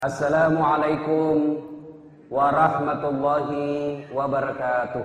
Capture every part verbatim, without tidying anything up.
Assalamualaikum warahmatullahi wabarakatuh.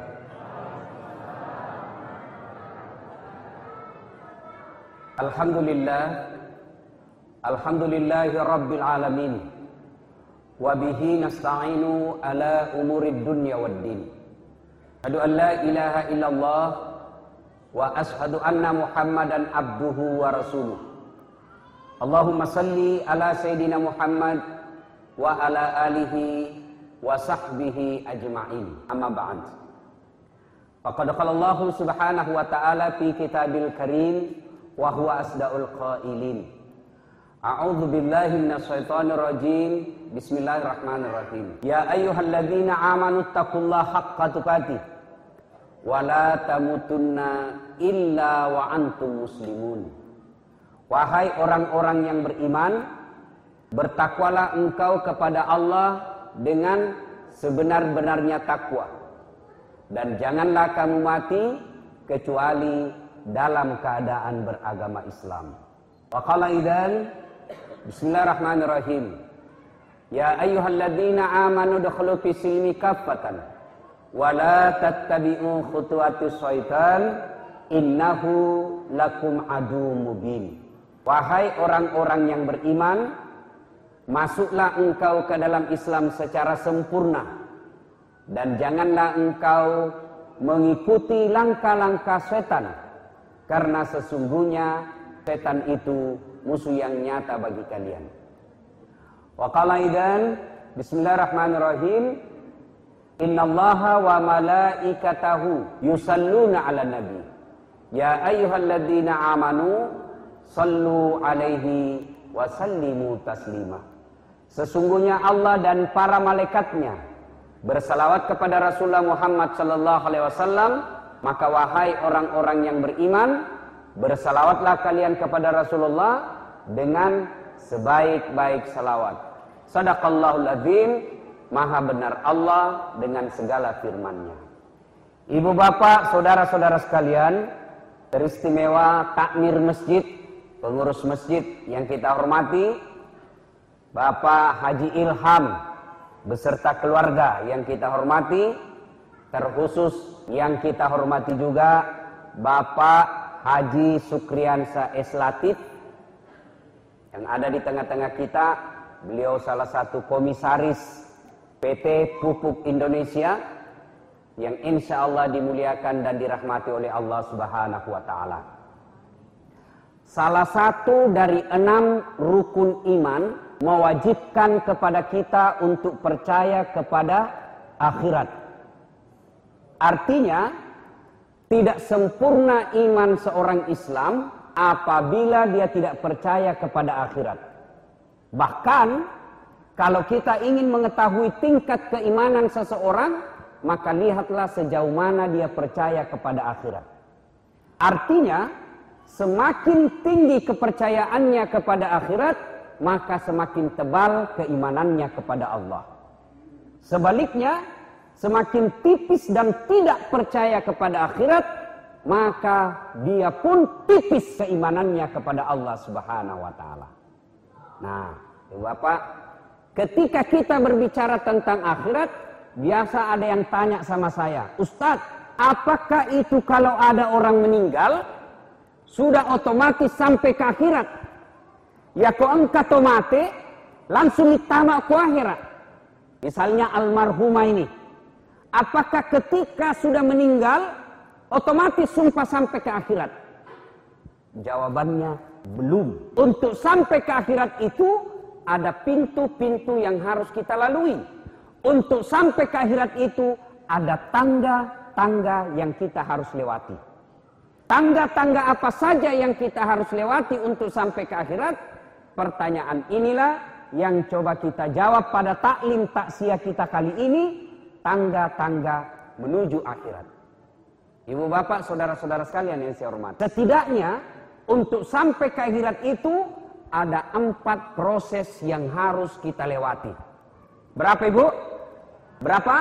Alhamdulillah, alhamdulillahi rabbil alamin. Wa bihi nasta'inu ala umurid dunya waddin. Asyhadu an la ilaha illallah wa ashhadu anna Muhammadan abduhu wa rasuluh. Allahumma salli ala sayyidina Muhammad wa ala alihi wa sahbihi ajma'in. Amma ba'd. Faqad qala Allah subhanahu wa ta'ala fi kitabil karim wa huwa asdaqul qailin. A'udzu billahi minasy syaithanir rajim. Bismillahirrahmanirrahim. Ya ayyuhalladzina amanu taqullaha haqqa tuqatih wa la tamutunna illa wa antum muslimun. Wahai orang-orang yang beriman, bertakwalah engkau kepada Allah dengan sebenar-benarnya takwa, dan janganlah kamu mati kecuali dalam keadaan beragama Islam. Wa qala idzan bismillahirrahmanirrahim. Ya ayyuhalladzina amanu dukhulu fis silmi kaffatan wa la tattabi'u khutuwatis syaitan innahu lakum aduwwum mubin. Wahai orang-orang yang beriman, masuklah engkau ke dalam Islam secara sempurna, dan janganlah engkau mengikuti langkah-langkah setan, karena sesungguhnya setan itu musuh yang nyata bagi kalian. Wa qala idzan bismillahirrahmanirrahim. Innallaha wa malaikatahu yusalluna 'alan nabi. Ya ayyuhalladzina amanu sallu 'alaihi wa sallimu taslima. Sesungguhnya Allah dan para malaikatnya bersalawat kepada Rasulullah Muhammad sallallahu alaihi wasallam, maka wahai orang-orang yang beriman, bersalawatlah kalian kepada Rasulullah dengan sebaik-baik salawat. Shadaqallahul azim, maha benar Allah dengan segala firman-Nya. Ibu bapak, saudara-saudara sekalian, teristimewa takmir masjid, pengurus masjid yang kita hormati, Bapak Haji Ilham beserta keluarga yang kita hormati, terkhusus yang kita hormati juga Bapak Haji Sukriansa Eslatif yang ada di tengah-tengah kita. Beliau salah satu komisaris P T Pupuk Indonesia yang insya Allah dimuliakan dan dirahmati oleh Allah Subhanahu wa Ta'ala. Salah satu dari enam rukun iman mewajibkan kepada kita untuk percaya kepada akhirat. Artinya, tidak sempurna iman seorang Islam apabila dia tidak percaya kepada akhirat. Bahkan, kalau kita ingin mengetahui tingkat keimanan seseorang, maka lihatlah sejauh mana dia percaya kepada akhirat. Artinya, semakin tinggi kepercayaannya kepada akhirat, maka semakin tebal keimanannya kepada Allah. Sebaliknya, semakin tipis dan tidak percaya kepada akhirat, maka dia pun tipis keimanannya kepada Allah Subhanahu wa Ta'ala. Nah, Bapak, ketika kita berbicara tentang akhirat, biasa ada yang tanya sama saya, Ustadz, apakah itu kalau ada orang meninggal sudah otomatis sampai ke akhirat? Ya kok engkau mati langsung ditamak ke akhirat? Misalnya almarhumah ini, apakah ketika sudah meninggal otomatis sumpah sampai ke akhirat? Jawabannya belum. Untuk sampai ke akhirat itu ada pintu-pintu yang harus kita lalui. Untuk sampai ke akhirat itu ada tangga-tangga yang kita harus lewati. Tangga-tangga apa saja yang kita harus lewati untuk sampai ke akhirat? Pertanyaan inilah yang coba kita jawab pada taklim taksiyah kita kali ini, tangga-tangga menuju akhirat. Ibu bapak, saudara-saudara sekalian yang saya hormati, setidaknya untuk sampai ke akhirat itu ada empat proses yang harus kita lewati. Berapa ibu? Berapa?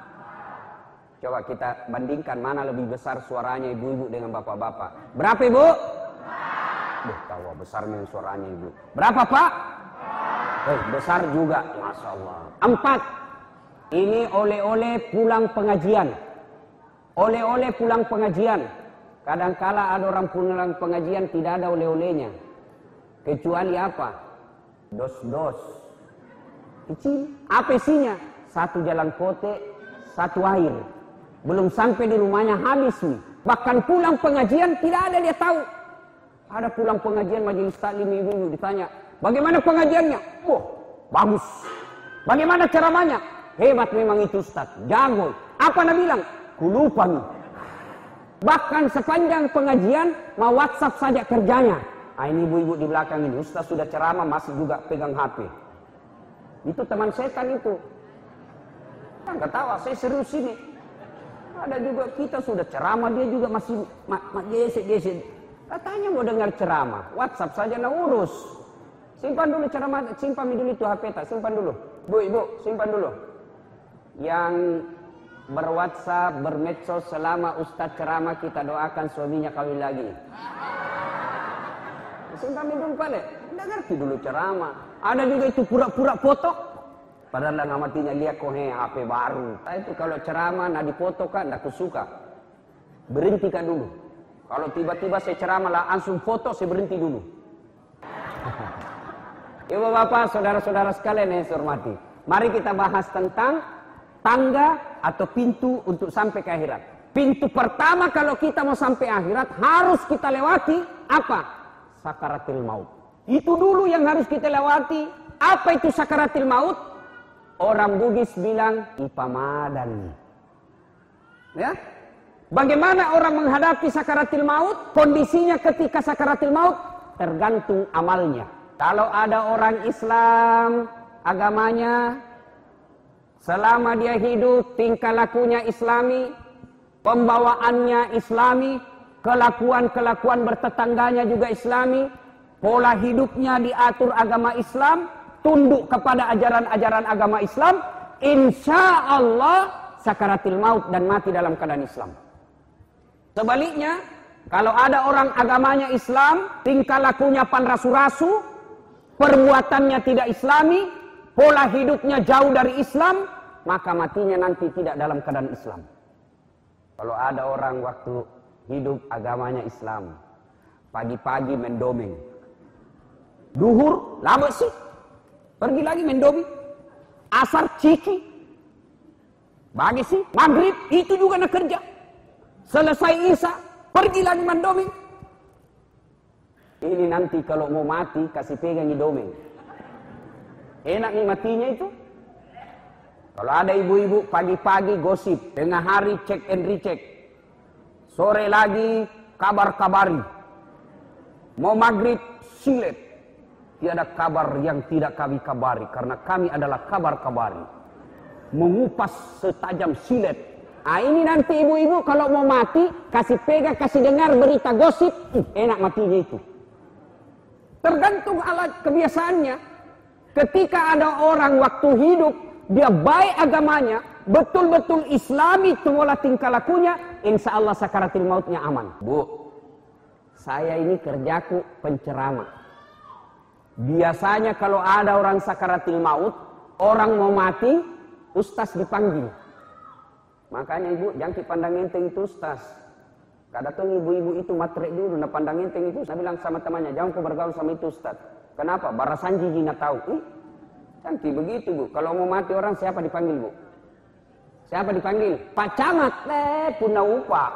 Coba kita bandingkan mana lebih besar suaranya ibu-ibu dengan bapak-bapak. Berapa ibu? Duh, tahu besarnya suaranya ibu. Berapa pak? Eh, besar juga, Masya Allah. Empat, ini oleh-oleh pulang pengajian. Oleh-oleh pulang pengajian. Kadangkala ada orang pulang pengajian tidak ada oleh-olehnya. Kecuali apa? Dos-dos. Kecil. Apa isinya? Satu jalan kote, satu air. Belum sampai di rumahnya habis nih. Bahkan pulang pengajian tidak ada dia tahu. Ada pulang pengajian majelis taklim ibu-ibu ditanya, bagaimana pengajiannya? Wah, bagus. Bagaimana ceramahnya? Hebat memang itu Ustaz. Jago. Apa Anda bilang? Kulupa nih. Bahkan sepanjang pengajian mau WhatsApp saja kerjanya. Ah, ini ibu-ibu di belakang ini. Ustaz sudah ceramah masih juga pegang H P. Itu teman setan itu. Kan ketawa, saya serius ini. Ada juga kita sudah ceramah dia juga masih mak ma, gesek-gesek. Katanya mau dengar ceramah. WhatsApp saja nak urus. Simpan dulu ceramah, simpan dulu itu H P tak, simpan dulu. Bu, ibu, simpan dulu. Yang berwhatsapp, bermedsos selama Ustaz ceramah kita doakan suaminya kawin lagi. Simpan dulu balik. Tidak ngerti dulu ceramah. Ada juga itu pura-pura foto. Padahal dalam hatinya lihat kok H P baru. Nah, itu kalau ceramah nak dipoto kan, tidak kusuka. Berhentikan dulu. Kalau tiba-tiba saya ceramah langsung foto, saya berhenti dulu. Ibu bapak, saudara-saudara sekalian yang saya hormati. Mari kita bahas tentang tangga atau pintu untuk sampai ke akhirat. Pintu pertama kalau kita mau sampai akhirat harus kita lewati apa? Sakaratil maut. Itu dulu yang harus kita lewati. Apa itu sakaratil maut? Orang Bugis bilang ipamadan. Ya? Bagaimana orang menghadapi sakaratil maut? Kondisinya ketika sakaratil maut tergantung amalnya. Kalau ada orang Islam, agamanya, selama dia hidup, tingkah lakunya Islami, pembawaannya Islami, kelakuan-kelakuan bertetangganya juga Islami, pola hidupnya diatur agama Islam, tunduk kepada ajaran-ajaran agama Islam, insya Allah sakaratil maut dan mati dalam keadaan Islam. Sebaliknya, kalau ada orang agamanya Islam, tingkah lakunya panrasu-rasu, perbuatannya tidak Islami, pola hidupnya jauh dari Islam, maka matinya nanti tidak dalam keadaan Islam. Kalau ada orang waktu hidup agamanya Islam, pagi-pagi mendomeng, duhur lama sih, pergi lagi mendomeng, asar ciki, bagi sih, maghrib itu juga nak kerja, selesai isya pergi lagi mendomeng. Ini nanti kalau mau mati kasih pegang domeng. Enak nih matinya itu. Kalau ada ibu-ibu pagi-pagi gosip, tengah hari cek and recheck, sore lagi kabar-kabari, mau maghrib silet, tiada kabar yang tidak kami kabari karena kami adalah kabar-kabari, mengupas setajam silet. Ah ini nanti ibu-ibu kalau mau mati kasih pegang, kasih dengar berita gosip, uh, enak matinya itu. Tergantung alat kebiasaannya. Ketika ada orang waktu hidup dia baik agamanya, betul-betul Islami pola tingkah lakunya, insya Allah sakaratil mautnya aman. Bu, saya ini kerjaku penceramah. Biasanya kalau ada orang sakaratil maut, orang mau mati, ustaz dipanggil. Makanya ibu jangan dipandang enteng itu ustaz. Kadang ibu-ibu itu matrek dulu, nah pandang enteng itu. Saya bilang sama temannya, jangan kau bergaul sama itu ustaz. Kenapa? Barasanji jina tahu. Ih, cantik begitu bu. Kalau mau mati orang siapa dipanggil bu? Siapa dipanggil? Pak Camat. Eh, punah upah.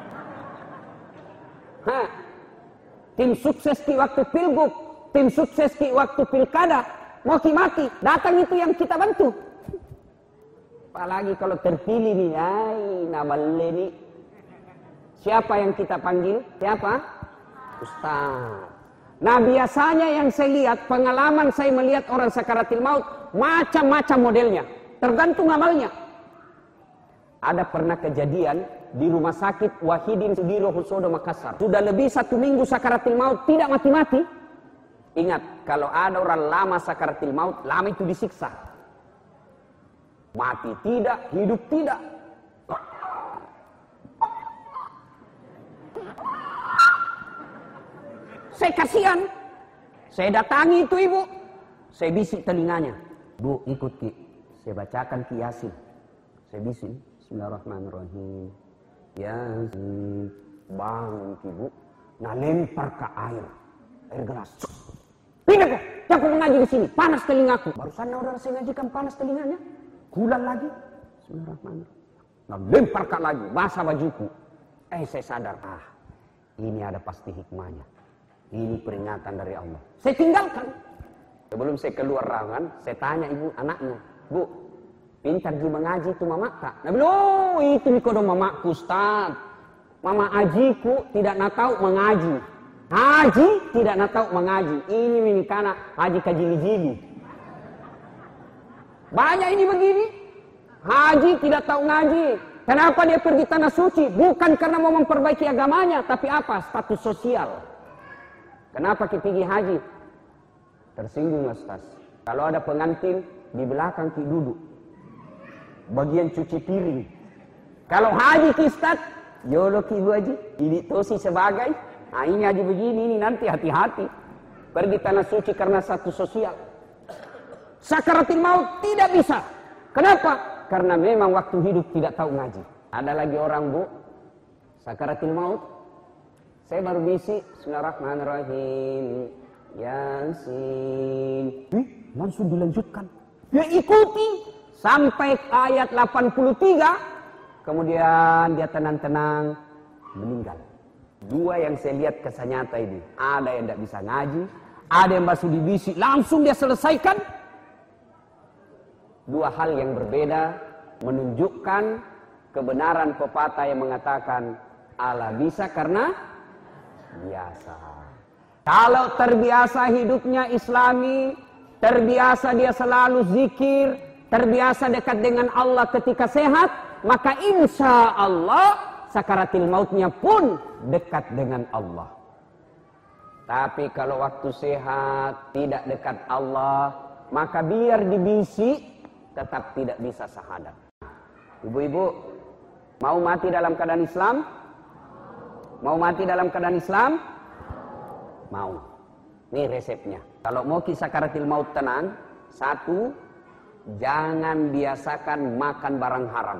Hah. Tim sukses ki waktu pilgub, tim sukses ki waktu pilkada, mau ki mati, datang itu yang kita bantu. Apalagi kalau terpilih nih, ay, nama Leni. Siapa yang kita panggil? Siapa? Ustaz. Nah biasanya yang saya lihat, pengalaman saya melihat orang sakaratil maut, macam-macam modelnya. Tergantung amalnya. Ada pernah kejadian di rumah sakit Wahidin Sudiro Husodo Makassar. Sudah lebih satu minggu sakaratil maut, tidak mati-mati. Ingat, kalau ada orang lama sakaratil maut, lama itu disiksa. Mati tidak, hidup tidak. Saya kasihan. Saya datangi itu ibu. Saya bisik telinganya. Bu, ikut Ki. Saya bacakan Ki Yasin. Saya bisik. Bismillahirrahmanirrahim. Yasin. Bangun Ki Bu. Nah lempar ke air. Air gelas. Pindah kok. Jangan mengaji di sini. Panas telingaku. Barusan orang saya ngajikan panas telinganya. Gulan lagi. Bismillahirrahmanirrahim. Nah lempar ke lagi. Basah bajuku. Eh saya sadar. Ah. Ini ada pasti hikmahnya. Ini peringatan dari Allah. Saya tinggalkan. Sebelum saya keluar ruangan, saya tanya ibu anaknya, Bu, pintar ji mengaji itu mama tak? Nah, belum, itu nih kodong mamaku Ustaz. Mama ajiku tidak nak tahu mengaji. Haji tidak nak tahu mengaji. Ini ini karena haji kajili-jili. Banyak ini begini. Haji tidak tahu ngaji. Kenapa dia pergi tanah suci? Bukan karena mau memperbaiki agamanya, tapi apa? Status sosial. Kenapa kita pergi haji? Tersinggung Ustaz. Kalau ada pengantin di belakang Ki duduk. Bagian cuci piring. Kalau haji Ki Ustaz, yolo Ki Bu Haji, ini tosi sebagai. Nah ini haji begini, ini nanti hati-hati. Pergi tanah suci karena satu sosial. Sakaratul maut tidak bisa. Kenapa? Karena memang waktu hidup tidak tahu ngaji. Ada lagi orang Bu, sakaratul maut. Saya baru bisi, Bismillahirrahmanirrahim. Yasin. Ih, langsung dilanjutkan. Ya ikuti sampai ayat delapan puluh tiga. Kemudian dia tenang-tenang meninggal. Dua yang saya lihat kisah nyata ini. Ada yang tidak bisa ngaji, ada yang masih dibisik, langsung dia selesaikan. Dua hal yang berbeda menunjukkan kebenaran pepatah yang mengatakan Allah bisa karena biasa. Kalau terbiasa hidupnya Islami, terbiasa dia selalu zikir, terbiasa dekat dengan Allah ketika sehat, maka insya Allah sakaratil mautnya pun dekat dengan Allah. Tapi kalau waktu sehat tidak dekat Allah, maka biar dibisi tetap tidak bisa syahadat. Ibu-ibu, mau mati dalam keadaan Islam? Mau mati dalam keadaan Islam? Mau. Ini resepnya. Kalau mau kisah sakaratil maut tenang, satu, jangan biasakan makan barang haram.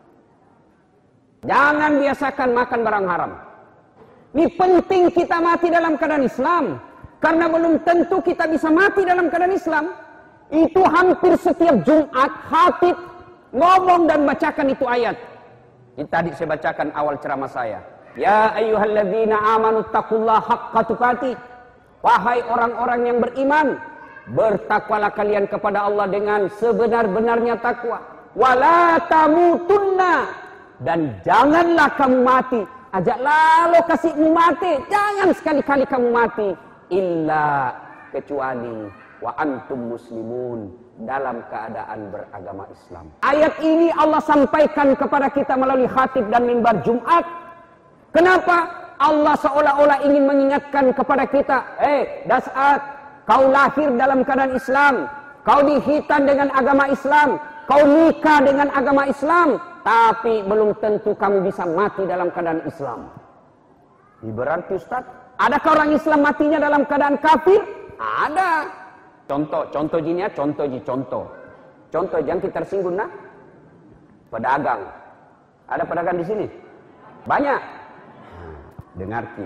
Jangan biasakan makan barang haram. Ini penting kita mati dalam keadaan Islam. Karena belum tentu kita bisa mati dalam keadaan Islam. Itu hampir setiap Jumat, khatib, ngomong dan bacakan itu ayat. Ini tadi saya bacakan awal ceramah saya. Ya ayyuhalladzina amanu taqullaha haqqa tuqatih. Wahai orang-orang yang beriman, bertakwalah kalian kepada Allah dengan sebenar-benarnya takwa. Wala tamutunna, dan janganlah kamu mati. Ajak lalu kasihmu mati, jangan sekali-kali kamu mati. Illa kecuali wa antum muslimun, dalam keadaan beragama Islam. Ayat ini Allah sampaikan kepada kita melalui khatib dan mimbar Jumat. Kenapa? Allah seolah-olah ingin mengingatkan kepada kita, eh, dah saat kau lahir dalam keadaan Islam, kau dihitan dengan agama Islam, kau nikah dengan agama Islam, tapi belum tentu kamu bisa mati dalam keadaan Islam. Ini berarti Ustaz, adakah orang Islam matinya dalam keadaan kafir? Ada. Contoh, contoh jinya, contoh ji, contoh. Contoh, jangan kita tersinggung nah. Pedagang. Ada pedagang di sini? Banyak. Dengar Ki,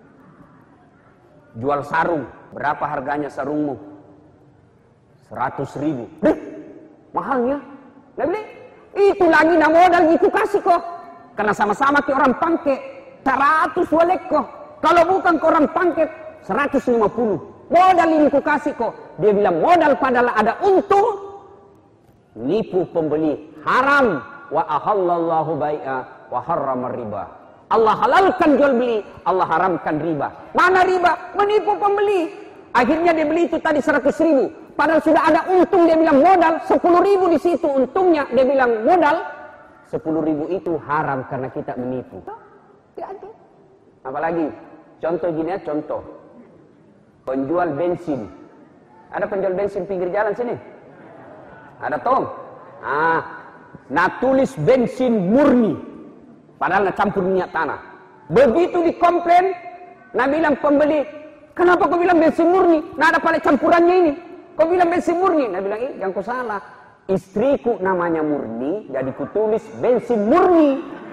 jual sarung, berapa harganya sarungmu? Seratus ribu. Deh, mahalnya. Nah, beli. Itu lagi nak modal gitu kasih kok. Karena sama-sama ke orang pangke, seratus walek kok. Kalau bukan ke orang pangke, seratus lima puluh. Modal ini ku kasih kok. Dia bilang modal padahal ada untung. Nipu pembeli, haram. Wa ahallallahu bai'a wa harrama riba. Allah halalkan jual beli, Allah haramkan riba. Mana riba? Menipu pembeli. Akhirnya dia beli itu tadi seratus ribu. Padahal sudah ada untung, dia bilang modal sepuluh ribu di situ. Untungnya dia bilang modal sepuluh ribu itu haram karena kita menipu. Hati-hati. Apalagi? Contoh gini ya, contoh. Penjual bensin. Ada penjual bensin pinggir jalan sini? Ada tong? Ah, nah tulis bensin murni. Padahal nak campur minyak tanah. Begitu dikomplain, nak bilang pembeli, kenapa kau bilang bensin murni? Nak ada pada campurannya ini. Kau bilang bensin murni. Nabi bilang, ih yang kau salah. Istriku namanya Murni, jadi kutulis bensin murni.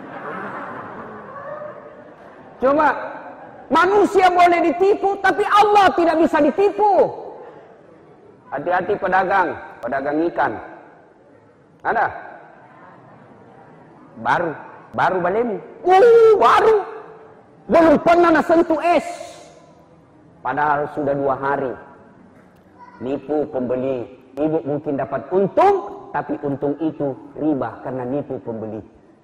Coba, manusia boleh ditipu, tapi Allah tidak bisa ditipu. Hati-hati pedagang, pedagang ikan. Ada? Baru, baru balemu. Uh, baru. Belum pernah sentuh es. Padahal sudah dua hari. Nipu pembeli. Ibu mungkin dapat untung, tapi untung itu riba karena nipu pembeli.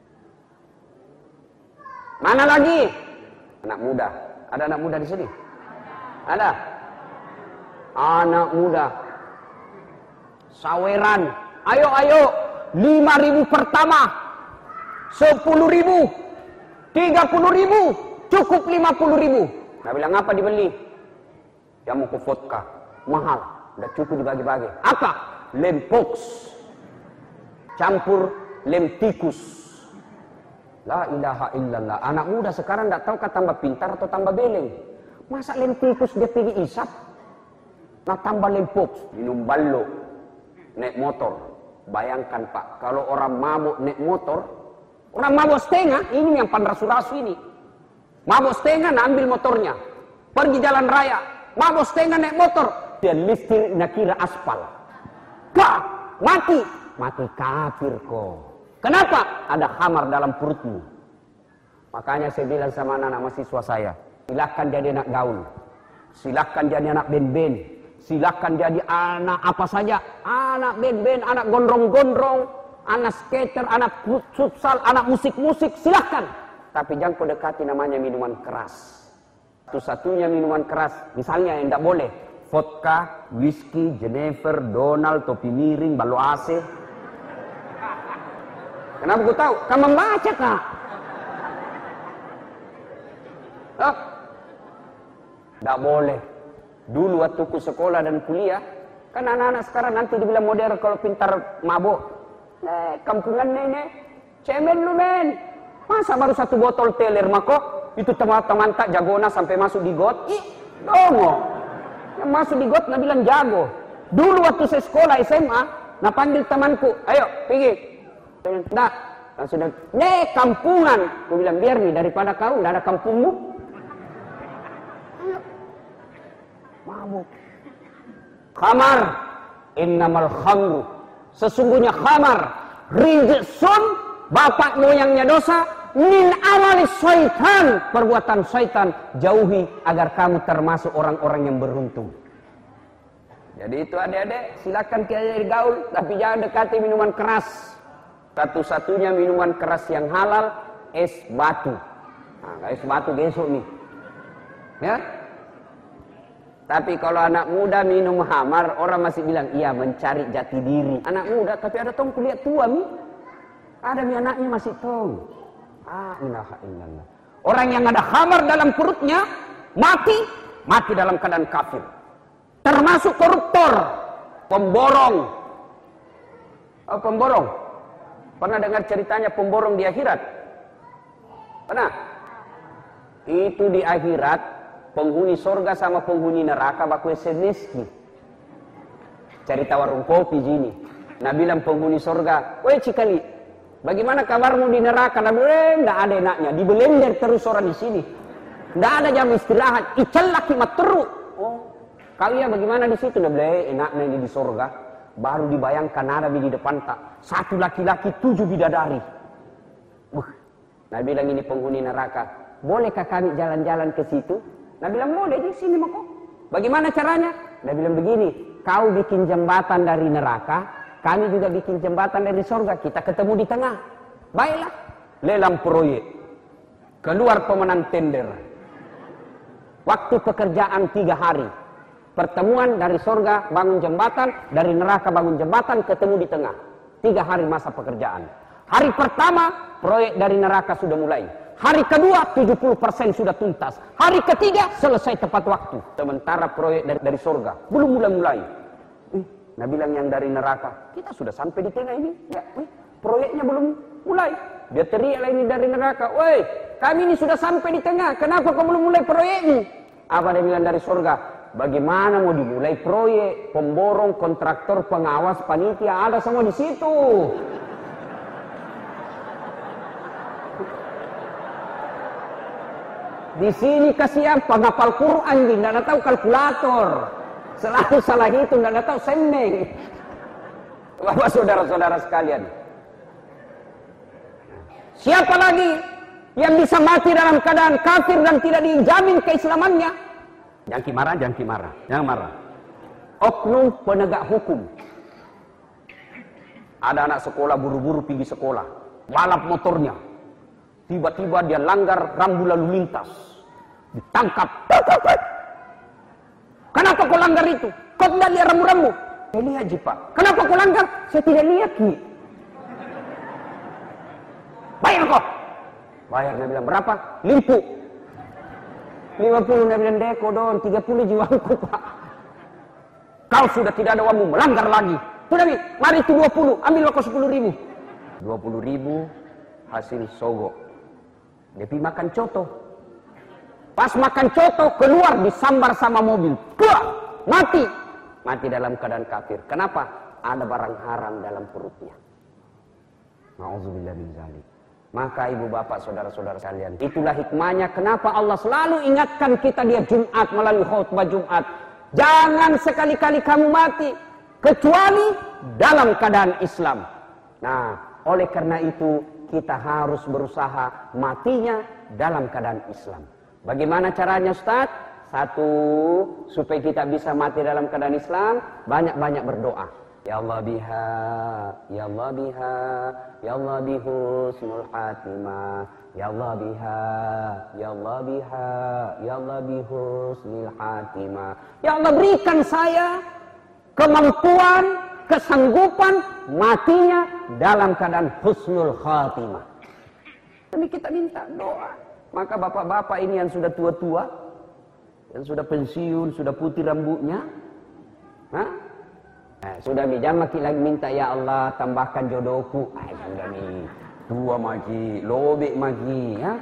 Mana lagi? Anak muda. Ada anak muda di sini? Ada? Anak muda. Saweran. Ayo, ayo. Lima ribu pertama. Sepuluh ribu. Tiga puluh ribu. Cukup lima puluh ribu. Nah bilang apa dibeli? Jamu ke vodka. Mahal. Udah cukup dibagi-bagi. Apa? Lem pox. Campur lem tikus. La ilaha illallah. Anak muda sekarang tidak tahu kah tambah pintar atau tambah beleng. Masa lem tikus dia pergi isap? Nah tambah lem pox. Minum ballo. Naik motor. Bayangkan Pak. Kalau orang mabuk naik motor. Orang mabuk setengah. Ini yang panrasu-rasu ini. Mabuk setengah nah ambil motornya. Pergi jalan raya. Mabuk setengah naik motor. Dia listrik nak kira aspal. Kak, mati. Mati kafir kok. Kenapa? Ada khamar dalam perutmu. Makanya saya bilang sama anak-anak mahasiswa saya. Silakan jadi anak gaul. Silakan jadi anak ben-ben. Silakan jadi anak apa saja. Anak ben-ben, anak gondrong-gondrong. Anak skater, anak futsal, anak musik-musik. Silakan. Tapi jangan kau dekati namanya minuman keras. Satu-satunya minuman keras. Misalnya yang tidak boleh. Vodka, whisky, Jennifer, Donald, topi miring, balo A C. Kenapa kau tahu? Kamu membaca kak? Oh. Tidak boleh. Dulu waktu ku sekolah dan kuliah, kan anak-anak sekarang nanti dibilang modern kalau pintar mabuk. Eh, kampungan nenek, cemen lu men. Masa baru satu botol teler mako? Itu teman-teman tak jagona sampai masuk di got? Ih, dongo. Yang masuk di got, nak bilang jago. Dulu waktu saya sekolah S M A, nak panggil temanku, ayo pergi. Nah, langsung dia, nih kampungan. Aku bilang biar nih daripada kau, tidak ada kampungmu. Ayo, mabuk. Khamar, innamal khamru. Sesungguhnya khamar, rijsun, bapak moyangnya dosa. Min amali syaitan, perbuatan syaitan, jauhi agar kamu termasuk orang-orang yang beruntung. Jadi itu adik-adik, silakan kita jadi gaul, tapi jangan dekati minuman keras. Satu-satunya minuman keras yang halal, es batu. Nah, es batu besok nih. Ya. Tapi kalau anak muda minum khamar, orang masih bilang, iya mencari jati diri. Anak muda, tapi ada tong kuliah tua nih. Ada nih anaknya masih tong. Ah, ilaha illallah. Orang yang ada khamar dalam perutnya mati, mati dalam keadaan kafir. Termasuk koruptor, pemborong. Oh, pemborong. Pernah dengar ceritanya pemborong di akhirat? Pernah? Itu di akhirat penghuni sorga sama penghuni neraka baku semeski. Cerita warung kopi gini. Nah bilang penghuni sorga, weh cikali, bagaimana kabarmu di neraka? Nah, eh, enggak ada enaknya. Di belender terus orang di sini. Enggak ada jam istirahat. Ical laki materu. Oh, kalian bagaimana di situ? Nah, boleh enaknya ini di sorga. Baru dibayangkan ada di depan tak. Satu laki-laki, tujuh bidadari. Uh, nah bilang ini penghuni neraka. Bolehkah kami jalan-jalan ke situ? Nah bilang boleh di sini mako. Bagaimana caranya? Nah bilang begini. Kau bikin jembatan dari neraka. Kami juga bikin jembatan dari sorga. Kita ketemu di tengah. Baiklah. Lelang proyek. Keluar pemenang tender. Waktu pekerjaan tiga hari. Pertemuan dari sorga bangun jembatan. Dari neraka bangun jembatan. Ketemu di tengah. Tiga hari masa pekerjaan. Hari pertama proyek dari neraka sudah mulai. Hari kedua tujuh puluh persen sudah tuntas. Hari ketiga selesai tepat waktu. Sementara proyek dari, dari sorga belum mulai-mulai. Eh, nah bilang yang dari neraka, kita sudah sampai di tengah ini. Ya, eh, proyeknya belum mulai. Dia teriak ini dari neraka, woi, kami ini sudah sampai di tengah. Kenapa kau belum mulai proyekmu? Apa dia bilang dari sorga? Bagaimana mau dimulai proyek, pemborong, kontraktor, pengawas, panitia, ada semua di situ. Di sini kasihan penghafal Quran, tidak tahu kalkulator. Selalu salah hitung, tidak tahu semeng. Bapak saudara-saudara sekalian. Siapa lagi yang bisa mati dalam keadaan kafir dan tidak dijamin keislamannya? Jangan marah, jangan marah, jangan marah. Oknum penegak hukum. Ada anak sekolah buru-buru pergi sekolah, balap motornya. Tiba-tiba dia langgar rambu lalu lintas. Ditangkap. Kenapa kau langgar itu? Kau tidak lihat rambu-rambu? Saya lihat, Ji, Pak. Kenapa kau langgar? Saya tidak lihat, Ki. Bayar kau. Bayar, dia bilang, berapa? Limpu. lima puluh, dia bilang, deko don, tiga puluh jiwaku, Pak. Kau sudah tidak ada uangmu, melanggar lagi. Sudah, Mi, mari itu dua puluh, ambil kau sepuluh ribu. dua puluh ribu hasil sogok. Dia pergi makan coto. Pas makan coto, keluar disambar sama mobil. Keluar, mati. Mati dalam keadaan kafir. Kenapa? Ada barang haram dalam perutnya. Nauzubillah min dzalik. Maka ibu bapak saudara-saudara sekalian, itulah hikmahnya kenapa Allah selalu ingatkan kita dia Jumat melalui khutbah Jumat. Jangan sekali-kali kamu mati kecuali dalam keadaan Islam. Nah, oleh karena itu kita harus berusaha matinya dalam keadaan Islam. Bagaimana caranya, Ustaz? Satu, supaya kita bisa mati dalam keadaan Islam, banyak-banyak berdoa. Ya Allah biha, ya Allah biha, ya Allah bihusnul khatimah, ya Allah biha, ya Allah biha, ya Allah bihusnul khatimah. Ya Allah berikan saya kemampuan, kesanggupan matinya dalam keadaan husnul khatimah. Ini kita minta doa. Maka bapak-bapak ini yang sudah tua-tua, yang sudah pensiun, sudah putih rambutnya, Hah? Nah, sudah mi jangan lagi minta ya Allah tambahkan jodohku. Ah, sudah mi dua magi, lobek magi, ya.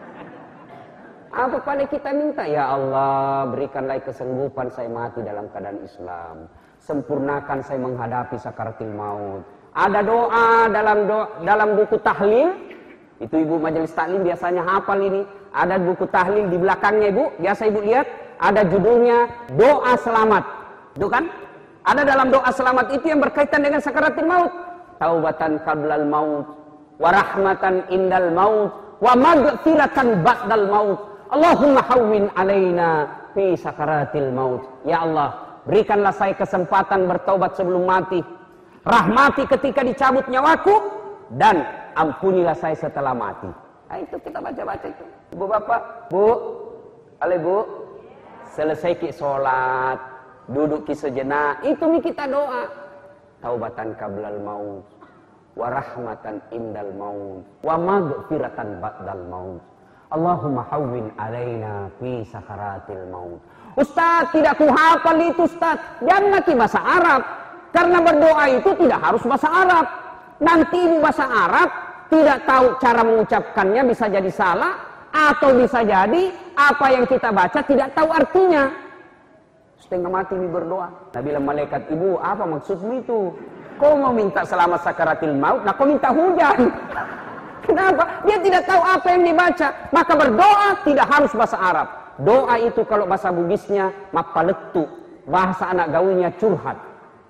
Apa paling kita minta ya Allah berikanlah kesanggupan saya mati dalam keadaan Islam. Sempurnakan saya menghadapi sakaratul maut. Ada doa dalam doa, dalam buku tahlil. Itu ibu majelis taklim biasanya hafal ini. Ada buku tahlil di belakangnya ibu. Biasa ibu lihat. Ada judulnya doa selamat. Itu kan? Ada dalam doa selamat itu yang berkaitan dengan sakaratul maut. Taubatan qablal maut. Warahmatan indal maut. Wa maghfiratan ba'dal maut. Allahumma hawwin alaina fi sakaratil maut. Ya Allah, berikanlah saya kesempatan bertaubat sebelum mati. Rahmati ketika dicabut nyawaku. Dan ampunilah saya setelah mati. Nah, itu kita baca-baca itu. Ibu bapak, bu, ale bu, selesai ki sholat, duduk ki sejenak, itu nih kita doa. Taubatan qablal maut, wa rahmatan indal maut, wa maghfiratan ba'dal maut. Allahumma hawwin alaina fi sakaratil maut. Ustaz, tidak kuhafal itu Ustaz. Jangan ki bahasa Arab. Karena berdoa itu tidak harus bahasa Arab. Nanti ibu bahasa Arab tidak tahu cara mengucapkannya, bisa jadi salah, atau bisa jadi apa yang kita baca tidak tahu artinya. Setengah mati ibu berdoa. Nah, bilang malaikat, ibu apa maksudmu itu? Kau mau minta selamat sakaratil maut, nah kau minta hujan. Kenapa? Dia tidak tahu apa yang dibaca. Maka berdoa tidak harus bahasa Arab. Doa itu kalau bahasa Bugisnya mapaletu, bahasa anak gaulnya curhat.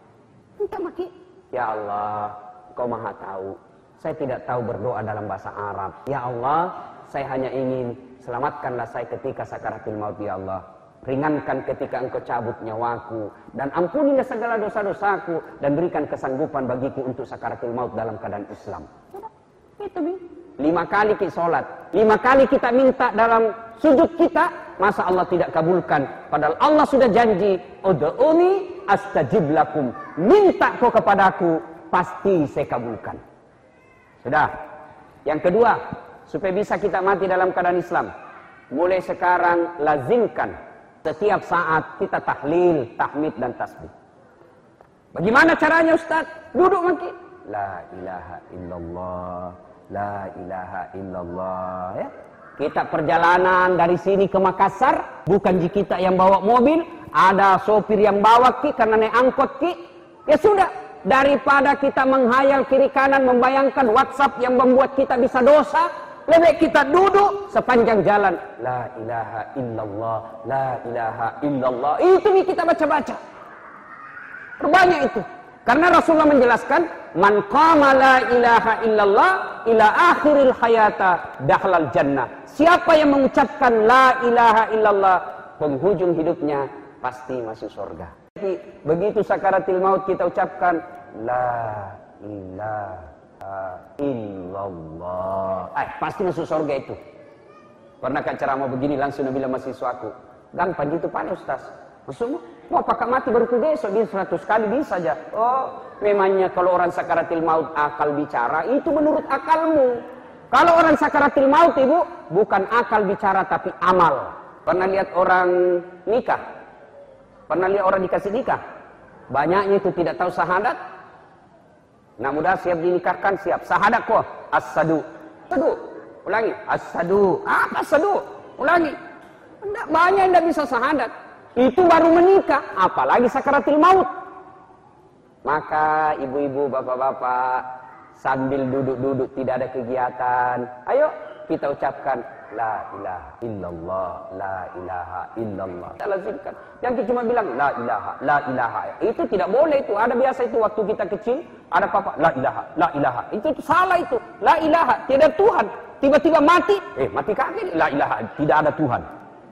Minta maki. Ya Allah, Kau maha tahu. Saya tidak tahu berdoa dalam bahasa Arab. Ya Allah, saya hanya ingin selamatkanlah saya ketika sakaratul maut ya Allah. Ringankan ketika Engkau cabut nyawaku. Dan ampunilah segala dosa-dosaku. Dan berikan kesanggupan bagiku untuk sakaratul maut dalam keadaan Islam. Itu nih. Lima kali kita sholat. Lima kali kita minta dalam sujud kita. Masa Allah tidak kabulkan. Padahal Allah sudah janji. Ud'uni astajib lakum. Minta kau kepadaku. Pasti saya kabulkan. Sudah. Yang kedua, supaya bisa kita mati dalam keadaan Islam, mulai sekarang lazimkan setiap saat kita tahlil, tahmid dan tasbih. Bagaimana caranya Ustaz? Duduk maki. La ilaha illallah, la ilaha illallah. Ya. Kita perjalanan dari sini ke Makassar, bukan kita yang bawa mobil, ada sopir yang bawa ki karena naik angkot ki. Ya sudah, daripada kita menghayal kiri kanan membayangkan WhatsApp yang membuat kita bisa dosa, lebih kita duduk sepanjang jalan. La ilaha illallah, la ilaha illallah. Itu nih kita baca-baca. Terbanyak itu. Karena Rasulullah menjelaskan, man qama la ilaha illallah ila akhiril hayata dakhalal jannah. Siapa yang mengucapkan la ilaha illallah, penghujung hidupnya pasti masuk surga. Begitu sakaratil maut kita ucapkan la ilaha illallah, eh pasti masuk surga itu. Pernah kan ceramah begini langsung bilang mahasiswaku, gampang gitu Pak Ustaz. Maksudnya, mau pakai mati baru ke besok, bisa seratus kali bisa aja. Oh, memangnya kalau orang sakaratil maut akal bicara, itu menurut akalmu. Kalau orang sakaratil maut ibu, bukan akal bicara tapi amal. Pernah lihat orang nikah? Pernah lihat orang dikasih nikah? Banyaknya itu tidak tahu syahadat. Nah mudah siap dinikahkan, siap. Syahadat kok? As-sadu. Sadu. Ulangi. As-sadu. Apa as-sadu? Ulangi. Tidak, banyak yang tidak bisa syahadat. Itu baru menikah, apalagi sakaratil maut. Maka ibu-ibu, bapak-bapak, sambil duduk-duduk tidak ada kegiatan, ayo kita ucapkan la ilaha illallah, la ilaha illallah. Kita lazimkan. Yang kita cuma bilang la ilaha, la ilaha. Itu tidak boleh itu. Ada biasa itu waktu kita kecil, ada papa la ilaha, la ilaha. Itu, itu salah itu. La ilaha, tidak ada Tuhan. Tiba-tiba mati, eh mati kaki, la ilaha, tidak ada Tuhan.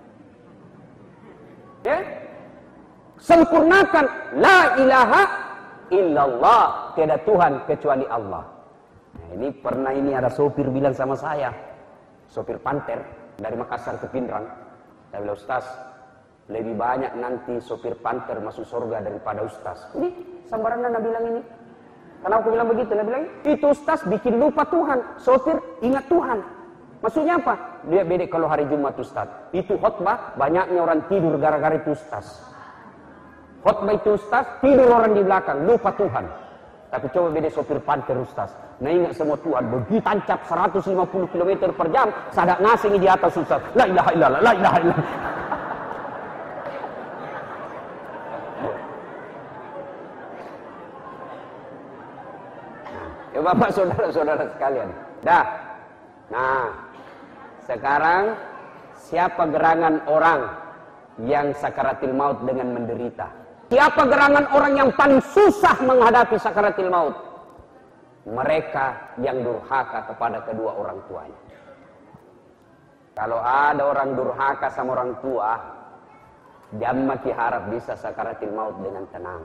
Ya? Sempurnakan la ilaha illallah, tiada Tuhan kecuali Allah. Nah, ini pernah ini ada sopir bilang sama saya, sopir Panther dari Makassar ke Pindrang. Saya bilang, Ustaz, lebih banyak nanti sopir Panther masuk surga daripada Ustaz. Ini sambaran Anda bilang ini. Kenapa aku bilang begitu? Dia bilang, itu Ustaz bikin lupa Tuhan, sopir ingat Tuhan. Maksudnya apa? Dia beda kalau hari Jumat Ustaz. Itu khotbah, banyaknya orang tidur gara-gara itu Ustaz. Khotbah itu Ustaz, tidur orang di belakang, lupa Tuhan. Tapi coba beda sopir Panther Ustaz. Nah ingat semua Tuhan, begitu tancap seratus lima puluh kilometer per jam, sadak ngasih di atas Ustaz. La ilaha illallah, la ilaha illallah. Ya Bapak saudara-saudara sekalian. Dah. Nah, sekarang siapa gerangan orang yang sakaratil maut dengan menderita? Siapa gerangan orang yang paling susah menghadapi sakaratil maut? Mereka yang durhaka kepada kedua orang tuanya. Kalau ada orang durhaka sama orang tua, jangan maki harap bisa sakaratil maut dengan tenang.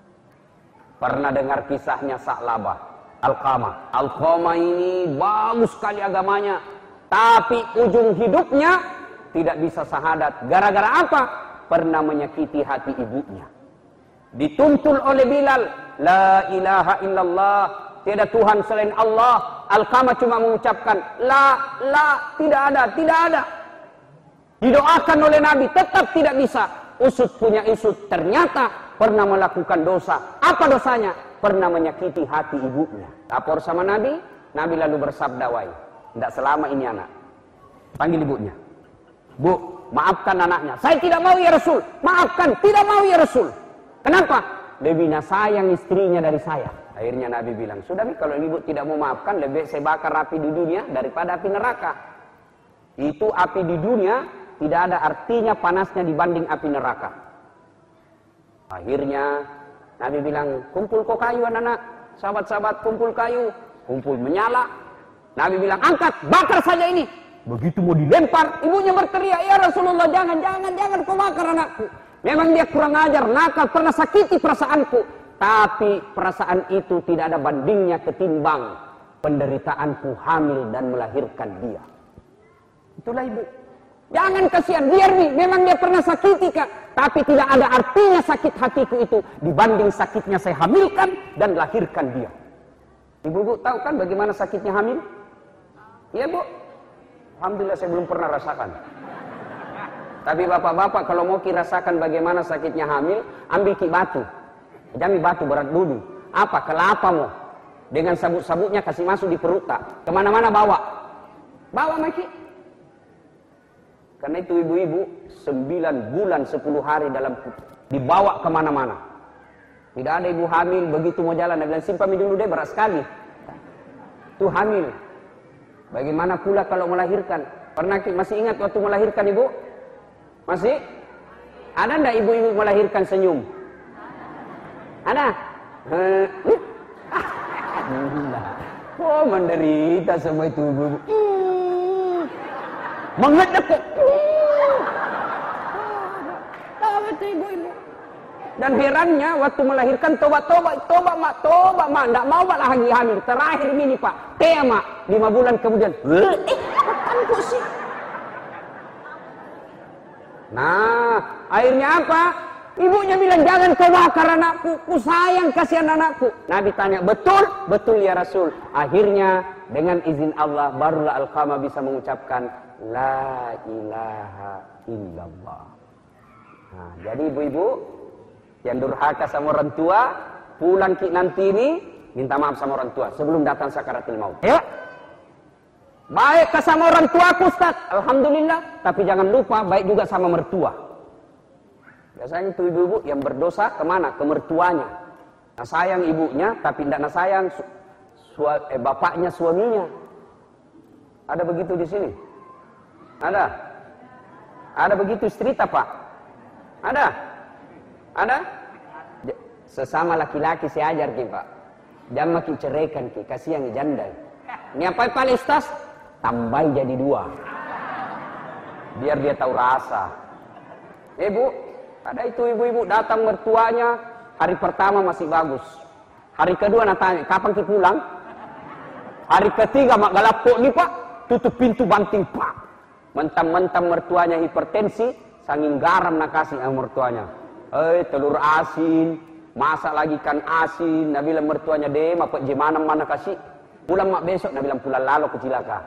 Pernah dengar kisahnya Sa'labah, Alqamah. Alqamah ini bagus sekali agamanya, tapi ujung hidupnya tidak bisa syahadat. Gara-gara apa? Pernah menyakiti hati ibunya. Dituntun oleh Bilal, la ilaha illallah, tiada Tuhan selain Allah. Alqamah cuma mengucapkan la, la, tidak ada, tidak ada. Didoakan oleh Nabi, tetap tidak bisa. Usut punya usut, ternyata pernah melakukan dosa. Apa dosanya? Pernah menyakiti hati ibunya. Lapor sama Nabi, Nabi lalu bersabda, wahai, tidak selama ini anak. Panggil ibunya. Bu, maafkan anaknya. Saya tidak mau ya Rasul. Maafkan, tidak mau ya Rasul. Kenapa? Lebih sayang istrinya dari saya. Akhirnya Nabi bilang, sudah nih kalau ibu tidak mau maafkan, lebih saya bakar api di dunia daripada api neraka. Itu api di dunia tidak ada artinya panasnya dibanding api neraka. Akhirnya Nabi bilang, kumpul kok kayu anak-anak. Sahabat-sahabat kumpul kayu. Kumpul menyala. Nabi bilang, angkat, bakar saja ini. Begitu mau dilempar, ibunya berteriak, ya Rasulullah, jangan, jangan, jangan kau bakar anakku. Memang dia kurang ajar, nakal, pernah sakiti perasaanku. Tapi perasaan itu tidak ada bandingnya ketimbang penderitaanku hamil dan melahirkan dia. Itulah ibu. Jangan kasihan, biar nih, memang dia pernah sakiti kak. Tapi tidak ada artinya sakit hatiku itu dibanding sakitnya saya hamilkan dan lahirkan dia. Ibu-ibu tahu kan bagaimana sakitnya hamil? Iya bu? Alhamdulillah saya belum pernah rasakan. Tapi bapak-bapak kalau mau rasakan bagaimana sakitnya hamil, ambil ki batu. Jami batu berat dulu. Apa? Kelapa mau. Dengan sabut-sabutnya kasih masuk di perut tak. Kemana-mana bawa. Bawa maki. Karena itu ibu-ibu sembilan bulan sepuluh hari dalam dibawa kemana-mana. Tidak ada ibu hamil begitu mau jalan, dia bilang simpami dulu deh, berat sekali. Itu hamil. Bagaimana pula kalau melahirkan? Pernah masih ingat waktu melahirkan ibu? Masih? Ada enggak ibu-ibu melahirkan senyum? Ada? Eh, oh menderita semua itu ibu-ibu. Mengedek kok. Tahu itu ibu-ibu. Dan herannya waktu melahirkan tobat-tobat, tobat mak, tobat mak, enggak mau mak lagi hamil. Terakhir ini pak, teh mak, lima bulan kemudian. Eh, apaan sih? Nah, akhirnya apa? Ibunya bilang jangan kau bakar anakku, ku sayang kasihan anakku. Nabi tanya, betul? Betul ya Rasul. Akhirnya dengan izin Allah barulah Alqamah bisa mengucapkan La ilaha illallah. Nah, jadi ibu-ibu yang durhaka sama orang tua, pulang nanti ini minta maaf sama orang tua sebelum datang sakaratul maut. Ya. Baik ke sama orang tuaku Ustaz, alhamdulillah, tapi jangan lupa baik juga sama mertua. Biasanya itu ibu-ibu yang berdosa kemana? Ke mertuanya. Nah, sayang ibunya, tapi tidak nah sayang su su eh, bapaknya suaminya. Ada begitu di sini? Ada? Ada begitu cerita Pak? Ada? Ada? Sesama laki-laki saya ajar ki Pak. Jangan makin ceraikan ki, kasihan janda. Ini apa paling Ustaz? Tambah jadi dua. Biar dia tahu rasa. Ibu, ada itu ibu-ibu datang mertuanya, hari pertama masih bagus. Hari kedua nak tanya, kapan kita pulang? Hari ketiga mak galapok nih Pak, tutup pintu banting Pak. Mentang-mentang mertuanya hipertensi, sanging garam nak kasih sama mertuanya. Eh, telur asin, masak lagi ikan asin. Nah bilang mertuanya deh, mak gimana mana kasih? Pulang mak besok, nah bilang pulang lalu ke Cilaka.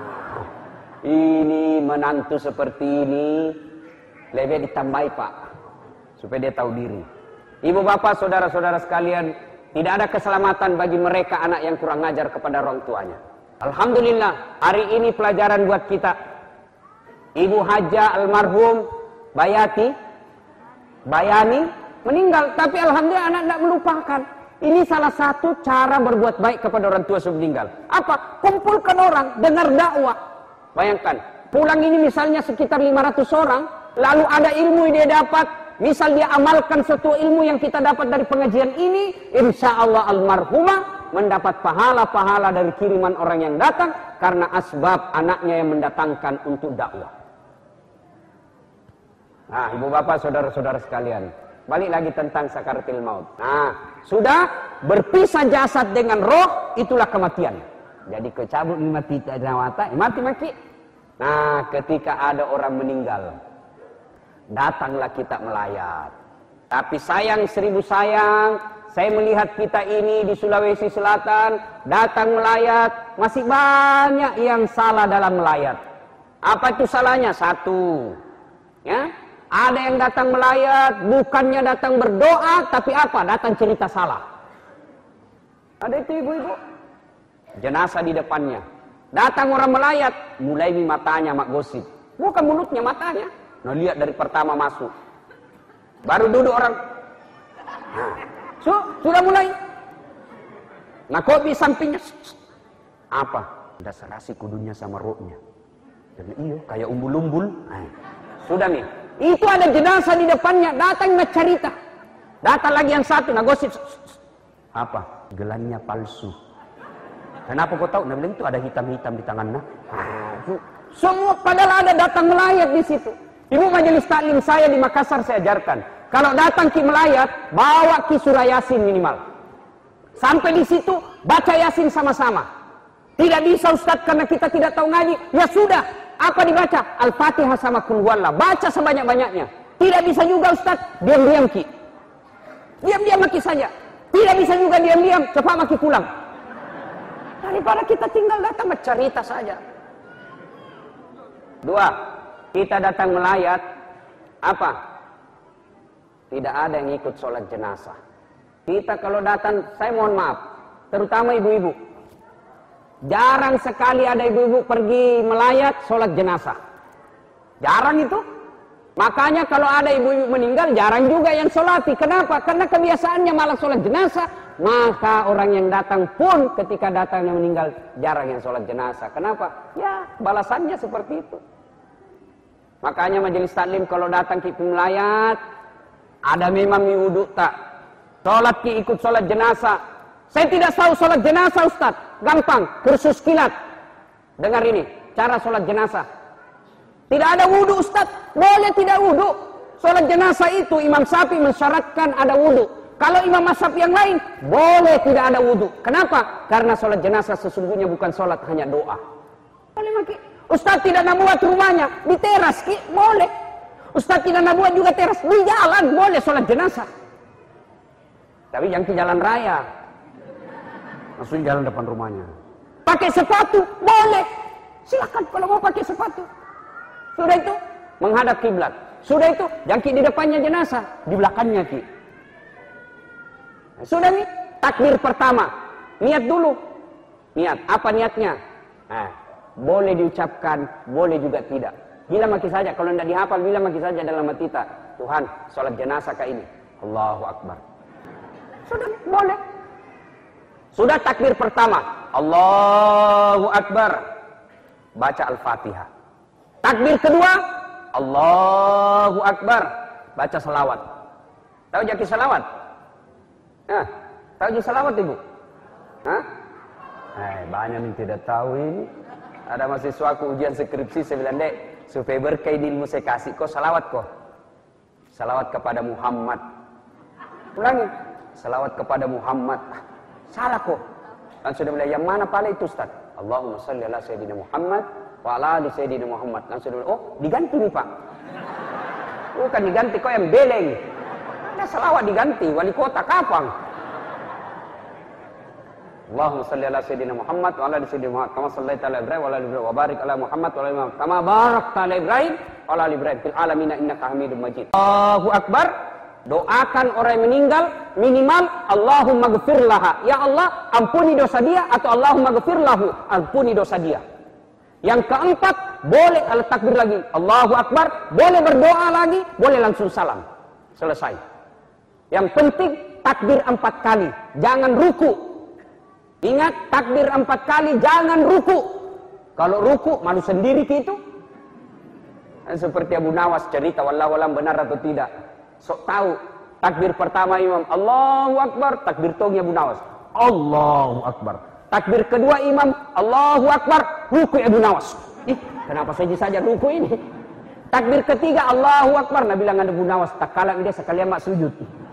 Ini menantu seperti ini, lebih ditambahi Pak, supaya dia tahu diri. Ibu bapak, saudara-saudara sekalian, tidak ada keselamatan bagi mereka anak yang kurang ajar kepada orang tuanya. Alhamdulillah, hari ini pelajaran buat kita. Ibu Haja almarhum Bayati, Bayani meninggal, tapi alhamdulillah anak tidak melupakan. Ini salah satu cara berbuat baik kepada orang tua sebelum meninggal. Apa? Kumpulkan orang, dengar dakwah. Bayangkan, pulang ini misalnya sekitar lima ratus orang, lalu ada ilmu yang dia dapat, misal dia amalkan suatu ilmu yang kita dapat dari pengajian ini, insya Allah almarhumah mendapat pahala-pahala dari kiriman orang yang datang, karena asbab anaknya yang mendatangkan untuk dakwah. Nah, ibu bapak, saudara-saudara sekalian, balik lagi tentang sakaratul maut. Nah, sudah berpisah jasad dengan roh, itulah kematian. Jadi kecabut mati tajawata, mati mati. Nah, ketika ada orang meninggal, datanglah kita melayat. Tapi sayang seribu sayang, saya melihat kita ini di Sulawesi Selatan datang melayat, masih banyak yang salah dalam melayat. Apa itu salahnya? Satu, ya. Ada yang datang melayat, bukannya datang berdoa, tapi apa? Datang cerita salah. Ada itu ibu-ibu. Jenazah di depannya. Datang orang melayat, mulai matanya mak gosip. Bukan mulutnya, matanya. Nah, lihat dari pertama masuk. Baru duduk orang. Nah, so, sudah mulai. Nah, kok di sampingnya. Apa? Udah serasi kudunya sama rohnya. Dan iyo, kayak umbul-umbul. Nah, sudah nih. Itu ada jenazah di depannya, datang ngecerita. Datang lagi yang satu, ngagosip. Apa? Gelannya palsu. Kenapa kau tahu? Nah, bilang itu ada hitam-hitam di tangannya. Nah, semua padahal ada datang melayat di situ. Ibu majelis taklim saya di Makassar saya ajarkan. Kalau datang ki melayat, bawa ki surah Yasin minimal. Sampai di situ baca Yasin sama-sama. Tidak bisa Ustaz karena kita tidak tahu ngaji. Ya sudah. Apa dibaca? Al-Fatihah sama Qul Huwallah. Baca sebanyak-banyaknya. Tidak bisa juga Ustaz, diam-diam ki. Diam-diam maki saja. Tidak bisa juga diam-diam, cepat maki pulang. Daripada kita tinggal datang bercerita saja. Dua, kita datang melayat, apa? Tidak ada yang ikut sholat jenazah. Kita kalau datang, saya mohon maaf, terutama ibu-ibu. Jarang sekali ada ibu-ibu pergi melayat sholat jenazah. Jarang itu. Makanya kalau ada ibu-ibu meninggal, jarang juga yang sholati. Kenapa? Karena kebiasaannya malah sholat jenazah. Maka orang yang datang pun ketika datang yang meninggal, jarang yang sholat jenazah. Kenapa? Ya, balasannya seperti itu. Makanya majelis taklim kalau datang ki melayat, ada memang wudhu tak? Sholat ki ikut sholat jenazah. Saya tidak tahu sholat jenazah Ustaz. Gampang, kursus kilat. Dengar ini, cara sholat jenazah. Tidak ada wudhu Ustaz. Boleh tidak wudhu. Sholat jenazah itu Imam Syafi'i mensyaratkan ada wudhu. Kalau imam mazhab yang lain, boleh tidak ada wudhu. Kenapa? Karena sholat jenazah sesungguhnya bukan sholat, hanya doa. Boleh maki. Ustaz tidak nak buat rumahnya di teras, ki? Boleh. Ustaz tidak nak buat juga teras, di jalan boleh sholat jenazah. Tapi yang ke jalan raya, langsung jalan depan rumahnya. Pakai sepatu, boleh. Silakan kalau mau pakai sepatu. Sudah itu, menghadap kiblat. Sudah itu, jangkit di depannya jenazah, di belakangnya ki. Sudah nih, takbir pertama. Niat dulu. Niat, apa niatnya? Nah, boleh diucapkan, boleh juga tidak. Bila maki saja, kalau tidak dihafal, bila maki saja dalam hati kita. Tuhan, sholat jenazah ke ini. Allahu Akbar. Sudah, boleh. Sudah takbir pertama. Allahu Akbar. Baca Al-Fatihah. Takbir kedua. Allahu Akbar. Baca salawat. Tahu jaki salawat? Nah, tahu je salawat ibu? Hah? Eh, banyak yang tidak tahu ini. Ada mahasiswaku ujian skripsi, saya bilang, dek, supaya berkah ilmu saya kasih, kau salawat kau. Salawat kepada Muhammad. Ulangi. Salawat kepada Muhammad. Ah, salah kok. Dan sudah bilang, yang mana pala itu Ustaz? Allahumma salli ala Sayyidina Muhammad wa ala ali Sayyidina Muhammad. Langsung dia bilang, oh diganti nih Pak. Bukan diganti, kau yang beleng. Ada salawat diganti, wali kota kapan? Allahumma salli ala Sayyidina Muhammad wa ala ali Sayyidina Muhammad kama sallaita ala Ibrahim wa ala ali Ibrahim wa barik ala Muhammad wa ala ali Muhammad kama barakta ala Ibrahim wa ala ali Ibrahim fil alamin innaka Hamidum Majid. Allahu Akbar. Doakan orang yang meninggal minimal Allahumma ghfir laha. Ya Allah, ampuni dosa dia, atau Allahumma ghfir lahu, ampuni dosa dia. Yang keempat, boleh ala takbir lagi. Allahu Akbar, boleh berdoa lagi, boleh langsung salam. Selesai. Yang penting takbir empat kali, jangan ruku. Ingat, takbir empat kali, jangan ruku. Kalau ruku, malu sendiri gitu. Dan seperti Abu Nawas cerita, wallahu alam benar atau tidak. Sok tahu, takbir pertama imam, Allahu Akbar, takbir tongnya Abu Nawas. Allahu Akbar. Takbir kedua imam, Allahu Akbar, ruku Abu Nawas. Ih, kenapa saja saja ruku ini? Takbir ketiga, Allahu Akbar. Nabi bilang ada Abu Nawas, tak kalah dia sekalian mak sujud.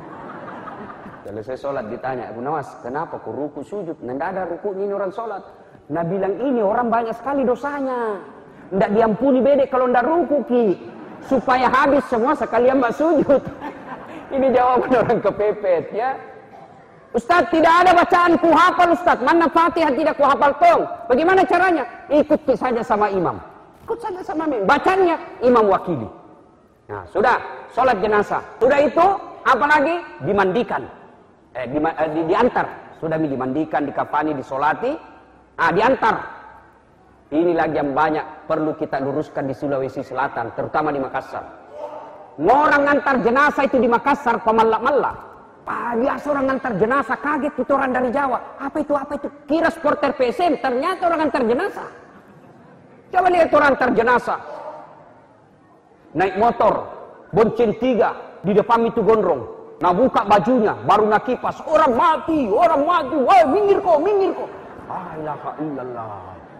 Kalau saya sholat ditanya, Abu Nawas, kenapa kau ruku sujud? Tidak ada ruku ini orang sholat. Nabi bilang ini orang banyak sekali dosanya. Tidak diampuni bedek kalau tidak ruku ki. Supaya habis semua sekalian mak sujud. Ini jawaban orang kepepet ya. Ustaz, tidak ada bacaan ku hafal Ustaz. Mana Fatihah tidak ku hafal tong. Bagaimana caranya? Ikuti saja sama imam. Ikut saja sama imam. Bacanya imam wakili. Nah, sudah sholat jenazah. Sudah itu apa lagi? Dimandikan. Eh, di, eh, di, diantar. Sudah dimandikan, dikafani, disolati. Ah, diantar. Ini lagi yang banyak perlu kita luruskan di Sulawesi Selatan, terutama di Makassar. Orang ngantar jenazah itu di Makassar, pemalak-malak. Ah, biasa orang ngantar jenazah, kaget itu orang dari Jawa. Apa itu, apa itu? Kira supporter P S M, ternyata orang ngantar jenazah. Coba lihat orang ngantar jenazah. Naik motor, bonceng tiga, di depan itu gondrong. Nah buka bajunya, baru nak kipas. Orang mati, orang mati. Wah, minggir kok, minggir kok. Ah, ilaha illallah.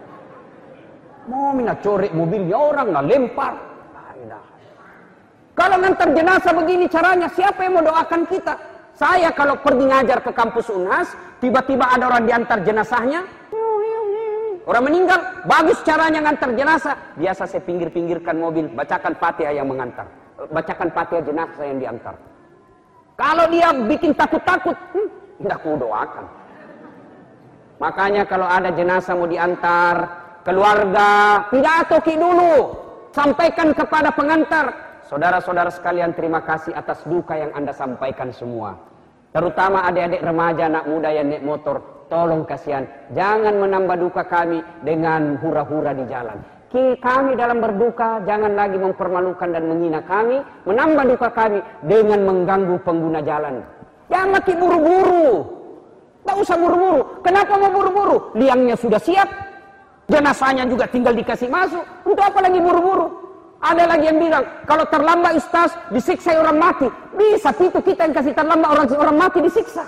Mau minat corek mobilnya orang, nah lempar. Ah, kalau ngantar jenazah begini caranya, siapa yang mau doakan kita? Saya kalau pergi ngajar ke kampus U N A S, tiba-tiba ada orang diantar jenazahnya. Orang meninggal, bagus caranya ngantar jenazah. Biasa saya pinggir-pinggirkan mobil, bacakan Fatihah yang mengantar. Bacakan Fatihah jenazah yang diantar. Kalau dia bikin takut-takut, hmm, tidak ku doakan. Makanya kalau ada jenazah mau diantar, keluarga, pidato ki dulu. Sampaikan kepada pengantar. Saudara-saudara sekalian, terima kasih atas duka yang Anda sampaikan semua. Terutama adik-adik remaja, anak muda yang naik motor. Tolong kasihan, jangan menambah duka kami dengan hura-hura di jalan. kami dalam berduka jangan lagi mempermalukan dan menghina kami, menambah duka kami dengan mengganggu pengguna jalan. Jangan lagi buru-buru. Tak usah buru-buru. Kenapa mau buru-buru? Liangnya sudah siap, jenazahnya juga tinggal dikasih masuk. Untuk apa lagi buru-buru? Ada lagi yang bilang, kalau terlambat ustaz disiksa orang mati. Bisa itu kita yang kasih terlambat orang orang mati disiksa.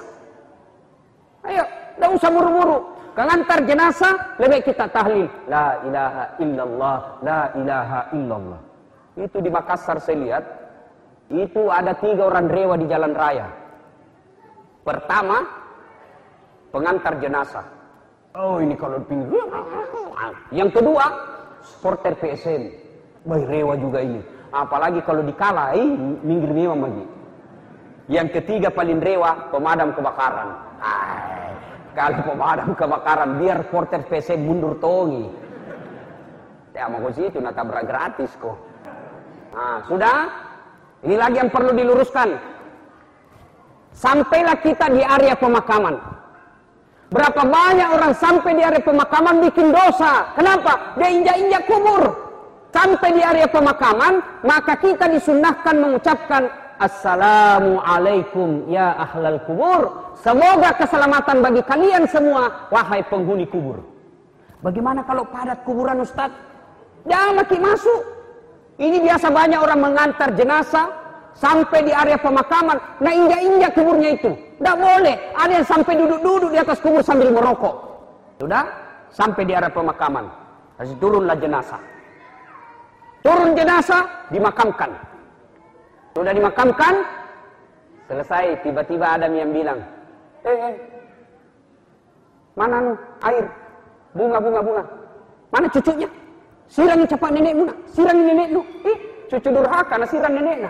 Ayo, tak usah buru-buru. Pengantar jenazah lebih kita tahlil la ilaha illallah, la ilaha illallah. Itu di Makassar saya lihat, itu ada tiga orang rewa di jalan raya. Pertama, pengantar jenazah. Oh ini kalau pinggir. Yang kedua, supporter P S M. Wah rewa juga ini. Apalagi kalau dikalah, eh, minggir memang lagi. Yang ketiga paling rewa, pemadam kebakaran. Ay, kalau pemadam kebakaran, biar supporter P S M mundur tongi. Ya mau ke situ, nak tabrak gratis kok. Nah, sudah. Ini lagi yang perlu diluruskan. Sampailah kita di area pemakaman. Berapa banyak orang sampai di area pemakaman bikin dosa. Kenapa? Dia injak-injak kubur. Sampai di area pemakaman, maka kita disunnahkan mengucapkan Assalamualaikum ya ahlal kubur. Semoga keselamatan bagi kalian semua, wahai penghuni kubur. Bagaimana kalau padat kuburan Ustaz? Jangan lagi masuk. Ini biasa banyak orang mengantar jenazah sampai di area pemakaman, nah injak-injak kuburnya itu. Tidak boleh. Ada yang sampai duduk-duduk di atas kubur sambil merokok. Sudah? Sampai di area pemakaman. Kasih turunlah jenazah. Turun jenazah, dimakamkan. Sudah dimakamkan, selesai. Tiba-tiba ada yang bilang, eh, eh mana nu air, bunga, bunga, bunga. Mana cucunya? Sirangi cepat nenekmu nak. Sirangi nenekmu. Eh, cucu durhaka, nak sirang neneknya.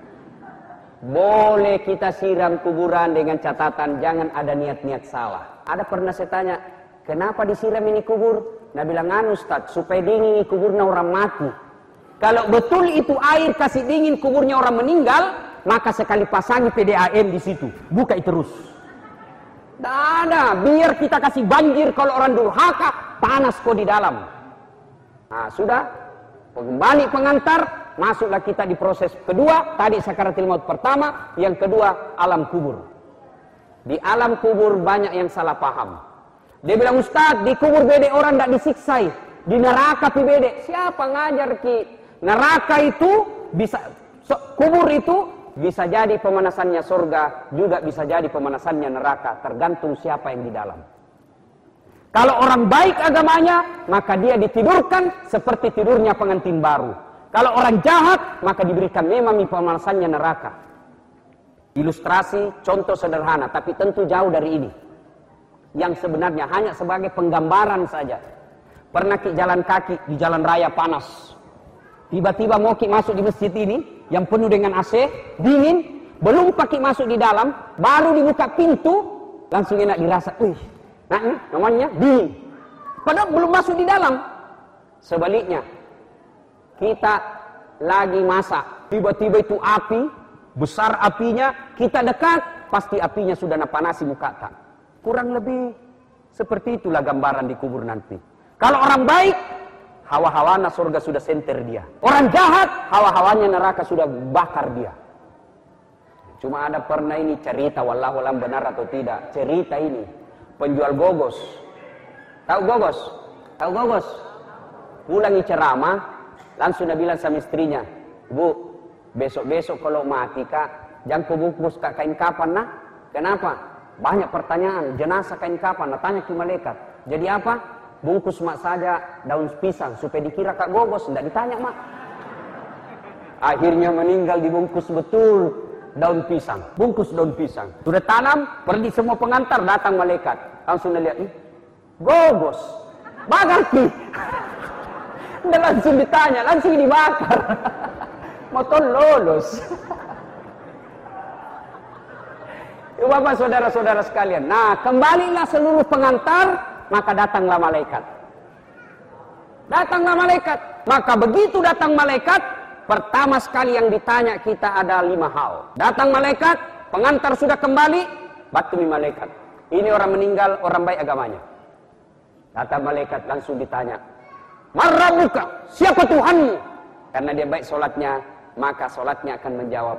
Boleh kita siram kuburan dengan catatan jangan ada niat-niat salah. Ada pernah saya tanya, kenapa disiram ini kubur? Nah bilang, anu Ustaz, supaya dingin kuburnya orang mati. Kalau betul itu air kasih dingin kuburnya orang meninggal, maka sekali pasangi P D A M di situ, buka terus. Tidak ada, biar kita kasih banjir kalau orang durhaka, panas kok di dalam. Nah sudah, kembali pengantar, masuklah kita di proses kedua. Tadi sakaratul maut pertama, yang kedua alam kubur. Di alam kubur banyak yang salah paham. Dia bilang, Ustaz, di kubur bede orang tidak disiksai, di neraka pi bede. Siapa ngajar ki? Neraka itu bisa, kubur itu bisa jadi pemanasannya surga, juga bisa jadi pemanasannya neraka, tergantung siapa yang di dalam. Kalau orang baik agamanya, maka dia ditidurkan seperti tidurnya pengantin baru. Kalau orang jahat, maka diberikan memang pemanasannya neraka. Ilustrasi, contoh sederhana, tapi tentu jauh dari ini. Yang sebenarnya hanya sebagai penggambaran saja. Pernah ki jalan kaki di jalan raya panas. Tiba-tiba mau ki masuk di masjid ini, yang penuh dengan A C, dingin, belum pakai masuk di dalam, baru dibuka pintu, langsung enak dirasa, wih, nah ini namanya dingin. Padahal belum masuk di dalam. Sebaliknya, kita lagi masak, tiba-tiba itu api, besar apinya, kita dekat, pasti apinya sudah napanasi muka tak. Kurang lebih seperti itulah gambaran di kubur nanti. Kalau orang baik, hawa-hawana surga sudah senter dia. Orang jahat, hawa-hawanya neraka sudah bakar dia. Cuma ada pernah ini cerita, wallahu alam benar atau tidak. Cerita ini, penjual gogos. Tahu gogos? Tahu gogos? Pulangi ceramah, langsung dia bilang sama istrinya, Bu, besok-besok kalau mati kak, jangan kubungkus kak kain kapan nah. Kenapa? Banyak pertanyaan, jenazah kain kapan? Nah tanya ke malaikat. Jadi apa? Bungkus mak saja daun pisang supaya dikira kak gogos. Tidak ditanya mak. Akhirnya meninggal dibungkus betul daun pisang. Bungkus daun pisang. Sudah tanam, pergi semua pengantar, datang malaikat. Langsung dia lihat, ih, gogos. Bagaki. Udah langsung ditanya, langsung dibakar. Motor lolos. Bapak saudara-saudara sekalian. Nah, kembalilah seluruh pengantar, maka datanglah malaikat. Datanglah malaikat. Maka begitu datang malaikat, pertama sekali yang ditanya kita ada lima hal. Datang malaikat, pengantar sudah kembali, batumi malaikat. Ini orang meninggal, orang baik agamanya. Datang malaikat langsung ditanya, Man rabbuka? Siapa Tuhanmu? Karena dia baik solatnya, maka solatnya akan menjawab,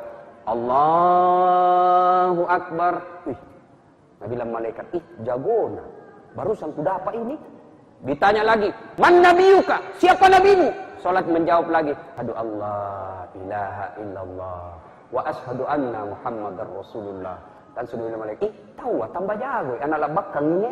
Allahu Akbar. Ih, Nabi bilang malaikat, ih jago nah. Barusan kuda apa ini? Ditanya lagi, man nabiyuka? Siapa nabimu? Solat menjawab lagi, aduh Allah ilaha illallah wa ashadu anna Muhammadar Rasulullah. Dan sudah bilang malaikat, ih tahu tambah jago, anak labak kanginnya.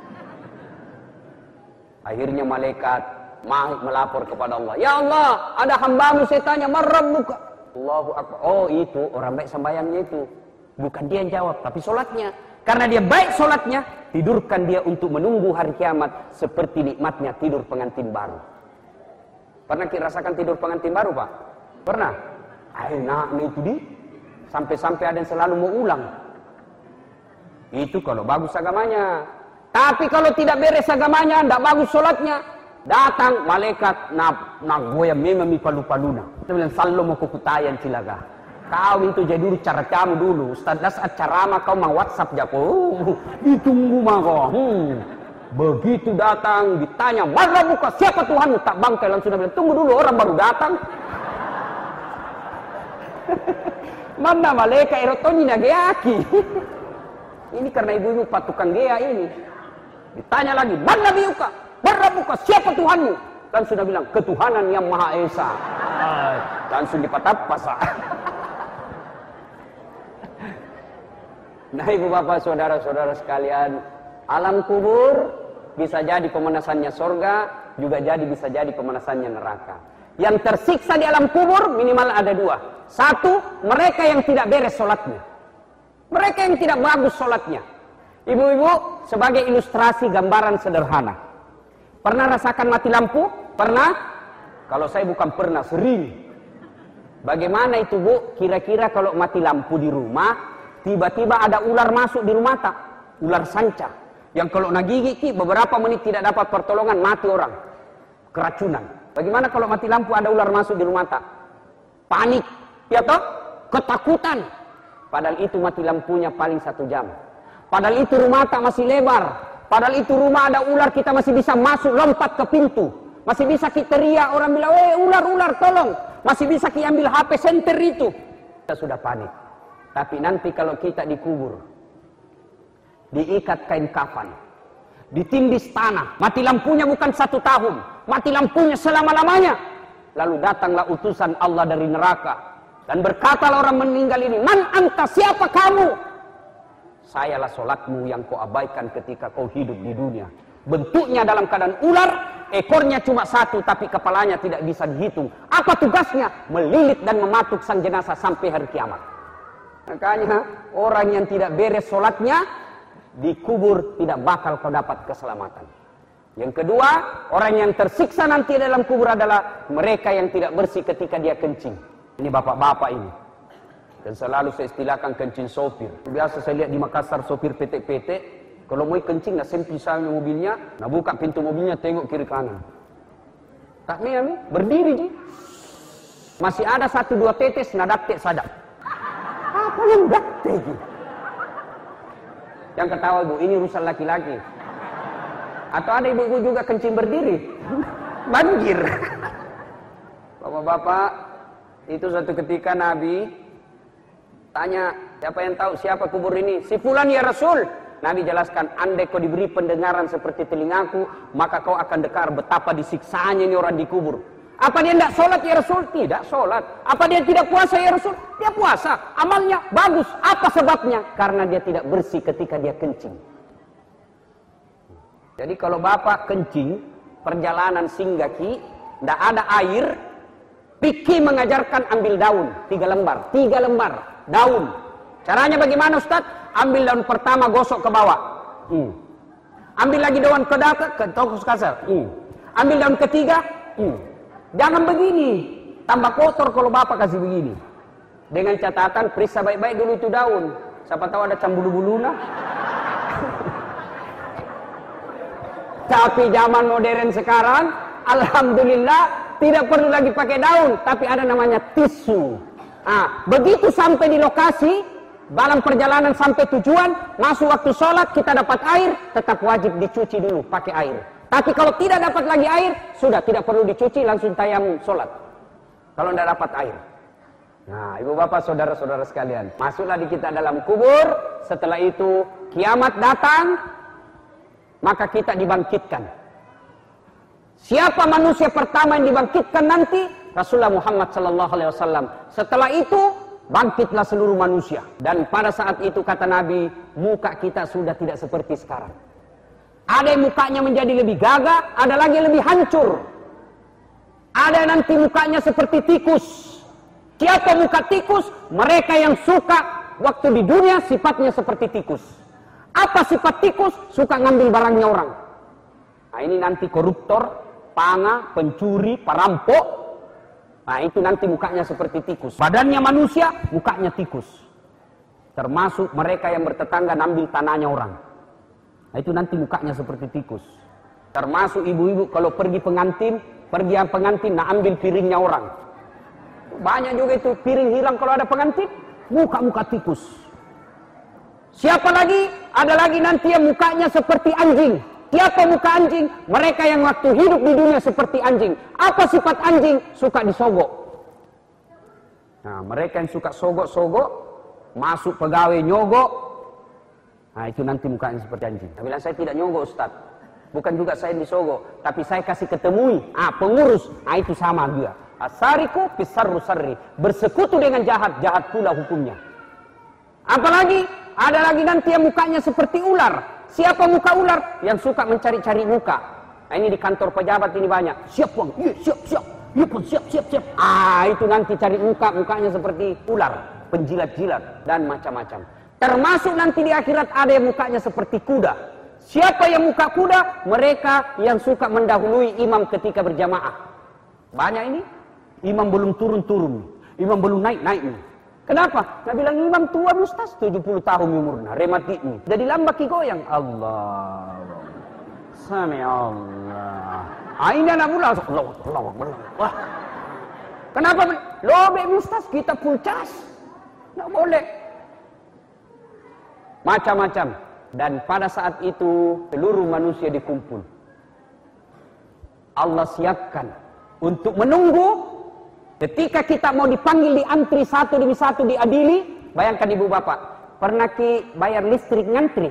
Akhirnya malaikat melapor kepada Allah, ya Allah, ada hambamu saya tanya, man rabbuka? Allahu Akbar. Oh itu orang baik sembahyangnya itu, bukan dia yang jawab, tapi solatnya. Karena dia baik solatnya, tidurkan dia untuk menunggu hari kiamat seperti nikmatnya tidur pengantin baru. Pernah kita rasakan tidur pengantin baru, Pak? Pernah? Enaknya itu di sampai-sampai ada yang selalu mau ulang. Itu kalau bagus agamanya. Tapi kalau tidak beres agamanya, tidak bagus solatnya, datang malaikat nak nak goyang memang mi palu-paluna. Kita bilang sallo mau kukutayan cilaga. Kau itu jadi dulu cara kamu dulu. Ustaz das acara mah kau mau WhatsApp jako. Oh, ditunggu mah kau. Hmm. Begitu datang ditanya, "Mana buka siapa Tuhanmu?" Tak bangkai langsung bilang, "Tunggu dulu, orang baru datang." Mana malaikat erotoni nageaki. Ini karena ibu-ibu patukan gea ini. Ditanya lagi, "Man nabiyuka? Man rabbuka? Siapa Tuhanmu?" Dan sudah bilang, "Ketuhanan yang Maha Esa." Langsung dipatap-pasak. Nah, ibu bapak, saudara-saudara sekalian, alam kubur bisa jadi pemanasannya sorga, juga jadi bisa jadi pemanasannya neraka. Yang tersiksa di alam kubur minimal ada dua. Satu, mereka yang tidak beres sholatnya. Mereka yang tidak bagus sholatnya. Ibu-ibu, sebagai ilustrasi gambaran sederhana. Pernah rasakan mati lampu? Pernah? Kalau saya bukan pernah, sering. Bagaimana itu, Bu? Kira-kira kalau mati lampu di rumah, tiba-tiba ada ular masuk di rumah tak? Ular sanca. Yang kalau nagigit beberapa menit tidak dapat pertolongan, mati orang. Keracunan. Bagaimana kalau mati lampu ada ular masuk di rumah tak? Panik. Ya toh? Ketakutan. Padahal itu mati lampunya paling satu jam. Padahal itu rumah tak masih lebar. Padahal itu rumah ada ular, kita masih bisa masuk, lompat ke pintu. Masih bisa kita teriak, orang bilang, "Eh, ular, ular, tolong." Masih bisa kita ambil H P center itu. Kita sudah panik. Tapi nanti kalau kita dikubur, diikat kain kafan, ditindis tanah, mati lampunya bukan satu tahun, mati lampunya selama-lamanya. Lalu datanglah utusan Allah dari neraka. Dan berkatalah orang meninggal ini, "Man anta, siapa kamu?" "Sayalah solatmu yang kau abaikan ketika kau hidup di dunia." Bentuknya dalam keadaan ular, ekornya cuma satu, tapi kepalanya tidak bisa dihitung. Apa tugasnya? Melilit dan mematuk sang jenazah sampai hari kiamat. Makanya orang yang tidak beres sholatnya dikubur tidak bakal kau dapat keselamatan. Yang kedua, orang yang tersiksa nanti dalam kubur adalah mereka yang tidak bersih ketika dia kencing. Ini bapak-bapak ini. Dan selalu saya istilahkan kencing sopir. Biasa saya lihat di Makassar sopir P T P T, kalau mau kencing, nah sempit misalnya mobilnya, nah buka pintu mobilnya, tengok kiri kanan. Tak nih, berdiri ji. Masih ada satu dua tetes, nah datek sadap. Apa yang datek? Yang ketawa ibu, ini urusan laki-laki. Atau ada ibu-ibu juga kencing berdiri. Banjir. Bapak-bapak, itu suatu ketika Nabi tanya, siapa yang tahu siapa kubur ini? Si fulan ya Rasul. Nabi jelaskan, andai kau diberi pendengaran seperti telingaku, maka kau akan dengar betapa disiksaannya ini orang dikubur. Apa dia tidak sholat ya Rasul? Tidak sholat. Apa dia tidak puasa ya Rasul? Dia puasa. Amalnya bagus. Apa sebabnya? Karena dia tidak bersih ketika dia kencing. Jadi kalau bapak kencing, perjalanan singgaki, tidak ada air, Fikih mengajarkan ambil daun, tiga lembar, tiga lembar daun. Caranya bagaimana Ustaz? Ambil daun pertama, gosok ke bawah. Hmm. Ambil lagi daun ke data, ke tokus kasar. Hmm. Ambil daun ketiga. Hmm. Jangan begini, tambah kotor kalau bapak kasih begini. Dengan catatan periksa baik-baik dulu itu daun. Siapa tahu ada cambulu-buluna. Tapi zaman modern sekarang, alhamdulillah tidak perlu lagi pakai daun, tapi ada namanya tisu. Nah, begitu sampai di lokasi, dalam perjalanan sampai tujuan, masuk waktu sholat, kita dapat air, tetap wajib dicuci dulu pakai air. Tapi kalau tidak dapat lagi air, sudah tidak perlu dicuci, langsung tayamum sholat. Kalau tidak dapat air. Nah, ibu bapak, saudara-saudara sekalian, masuklah di kita dalam kubur. Setelah itu kiamat datang, maka kita dibangkitkan. Siapa manusia pertama yang dibangkitkan nanti? Rasulullah Muhammad sallallahu alaihi wasallam. Setelah itu bangkitlah seluruh manusia. Dan pada saat itu kata Nabi, muka kita sudah tidak seperti sekarang. Ada yang mukanya menjadi lebih gagah, ada lagi yang lebih hancur. Ada yang nanti mukanya seperti tikus. Siapa muka tikus? Mereka yang suka waktu di dunia sifatnya seperti tikus. Apa sifat tikus? Suka ngambil barangnya orang. Nah, ini nanti koruptor, panga, pencuri, perampok. Nah, itu nanti mukanya seperti tikus. Badannya manusia, mukanya tikus. Termasuk mereka yang bertetangga ngambil tanahnya orang. Nah, itu nanti mukanya seperti tikus. Termasuk ibu-ibu kalau pergi pengantin, pergi yang pengantin, nah ambil piringnya orang. Banyak juga itu piring hilang kalau ada pengantin, muka-muka tikus. Siapa lagi? Ada lagi nanti yang mukanya seperti anjing. Siapa muka anjing? Mereka yang waktu hidup di dunia seperti anjing. Apa sifat anjing? Suka disogok. Nah, mereka yang suka sogok-sogok, masuk pegawai nyogok. Nah, itu nanti mukanya seperti anjing. Saya bilang, saya tidak nyogok, Ustaz. Bukan juga saya disogok, tapi saya kasih ketemui. Ah, pengurus. Nah, itu sama juga. Asariku pisarru sarri. Bersekutu dengan jahat, jahat pula hukumnya. Apalagi, ada lagi nanti yang mukanya seperti ular. Siapa muka ular? Yang suka mencari-cari muka. Nah, ini di kantor pejabat ini banyak. Siap bang, iya siap, siap. Iya bang, siap, siap, siap. Ah, itu nanti cari muka, mukanya seperti ular. Penjilat-jilat dan macam-macam. Termasuk nanti di akhirat ada yang mukanya seperti kuda. Siapa yang muka kuda? Mereka yang suka mendahului imam ketika berjamaah. Banyak ini. Imam belum turun-turun. Imam belum naik-naik. Kenapa? Nah bilang imam tua Ustaz, tujuh puluh tahun umurnya, rematik nih. Jadi lambat goyang. Allah. Sami Allah. Ah, ini anak muda. Allah, Allah, Allah. Wah. Kenapa? Lobek Ustaz, kita full cas. Nggak boleh. Macam-macam. Dan pada saat itu seluruh manusia dikumpul. Allah siapkan untuk menunggu ketika kita mau dipanggil di antri satu demi satu diadili. Bayangkan ibu bapak, pernah ki bayar listrik ngantri?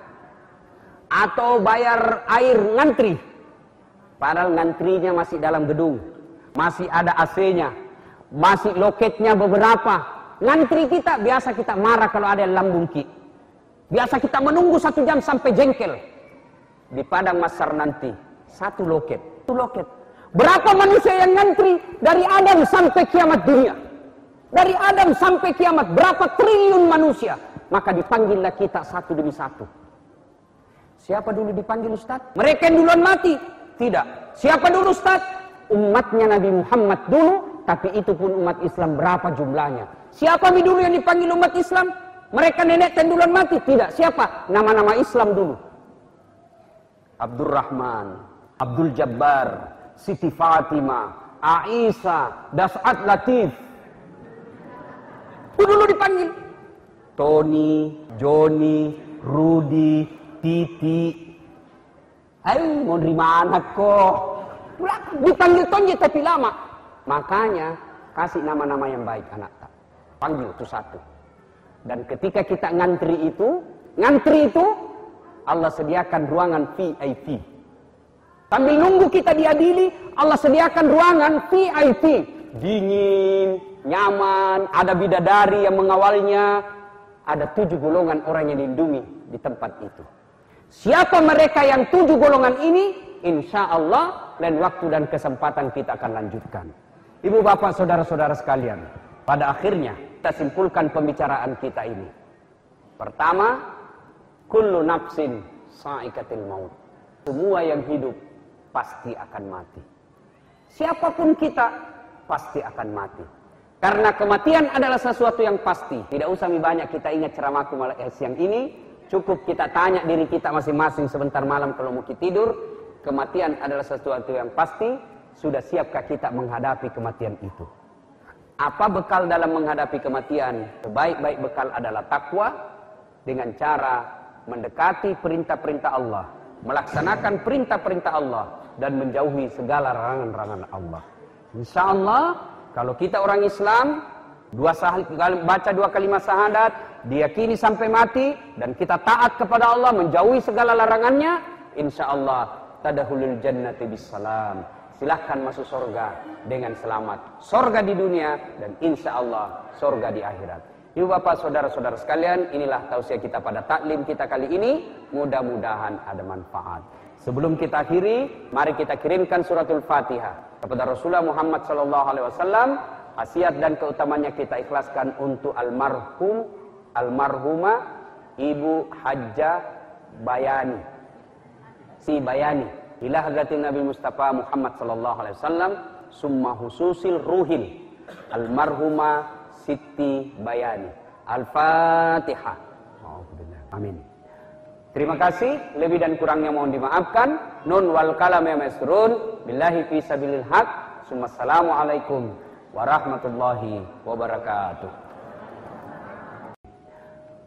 Atau bayar air ngantri? Padahal ngantrinya masih dalam gedung, masih ada A C-nya, masih loketnya beberapa. Ngantri kita, biasa kita marah kalau ada yang lambung ki. Biasa kita menunggu satu jam sampai jengkel. Di padang mahsyar nanti, satu loket, satu loket. Berapa manusia yang ngantri dari Adam sampai kiamat dunia? Dari Adam sampai kiamat, berapa triliun manusia? Maka dipanggillah kita satu demi satu. Siapa dulu dipanggil Ustaz? Mereka yang duluan mati? Tidak. Siapa dulu Ustaz? Umatnya Nabi Muhammad dulu, tapi itu pun umat Islam berapa jumlahnya? Siapa dulu yang dipanggil umat Islam? Mereka nenek yang duluan mati? Tidak. Siapa? Nama-nama Islam dulu. Abdurrahman, Abdul Jabbar, Siti Fatimah, Aisyah, Das'at Latif. Itu dulu dipanggil. Tony, Joni, Rudi, Titi. Ayo, mau nerima anak kok. Dipanggil tonje tapi lama. Makanya, kasih nama-nama yang baik anak tak. Panggil itu satu. Dan ketika kita ngantri itu, ngantri itu, Allah sediakan ruangan V I P. Sambil nunggu kita diadili, Allah sediakan ruangan V I P. Dingin, nyaman, ada bidadari yang mengawalnya. Ada tujuh golongan orang yang dilindungi di tempat itu. Siapa mereka yang tujuh golongan ini? Insya Allah, lain waktu dan kesempatan kita akan lanjutkan. Ibu bapak saudara-saudara sekalian, pada akhirnya kita simpulkan pembicaraan kita ini. Pertama, kullu nafsin sa'ikatil maut. Semua yang hidup pasti akan mati. Siapapun kita pasti akan mati. Karena kematian adalah sesuatu yang pasti. Tidak usah banyak kita ingat ceramahku malam siang ini. Cukup kita tanya diri kita masing-masing sebentar malam kalau mau tidur. Kematian adalah sesuatu yang pasti. Sudah siapkah kita menghadapi kematian itu? Apa bekal dalam menghadapi kematian? Sebaik-baik bekal adalah takwa dengan cara mendekati perintah-perintah Allah, melaksanakan perintah-perintah Allah dan menjauhi segala larangan-larangan Allah. Insya Allah kalau kita orang Islam, dua sah- baca dua kalimat syahadat, diyakini sampai mati, dan kita taat kepada Allah, menjauhi segala larangannya, insya Allah tadkhulul jannati bisalam. Silahkan masuk surga dengan selamat. Surga di dunia dan insya Allah surga di akhirat. Ibu bapak saudara-saudara sekalian, inilah tausiah kita pada taklim kita kali ini. Mudah-mudahan ada manfaat. Sebelum kita akhiri, mari kita kirimkan suratul Fatihah kepada Rasulullah Muhammad sallallahu alaihi wasallam. Khasiat dan keutamanya kita ikhlaskan untuk almarhum almarhumah Ibu Hajjah Bayani, si Bayani, ila hadratin Nabi Mustafa Muhammad sallallahu alaihi wasallam, summa hususil ruhil almarhumah Siti Bayani. Al-Fatihah. Amin. Terima kasih, lebih dan kurangnya mohon dimaafkan. Nun wal kalam ya masrun, billahi fi sabilil haq. Assalamualaikum warahmatullahi wabarakatuh.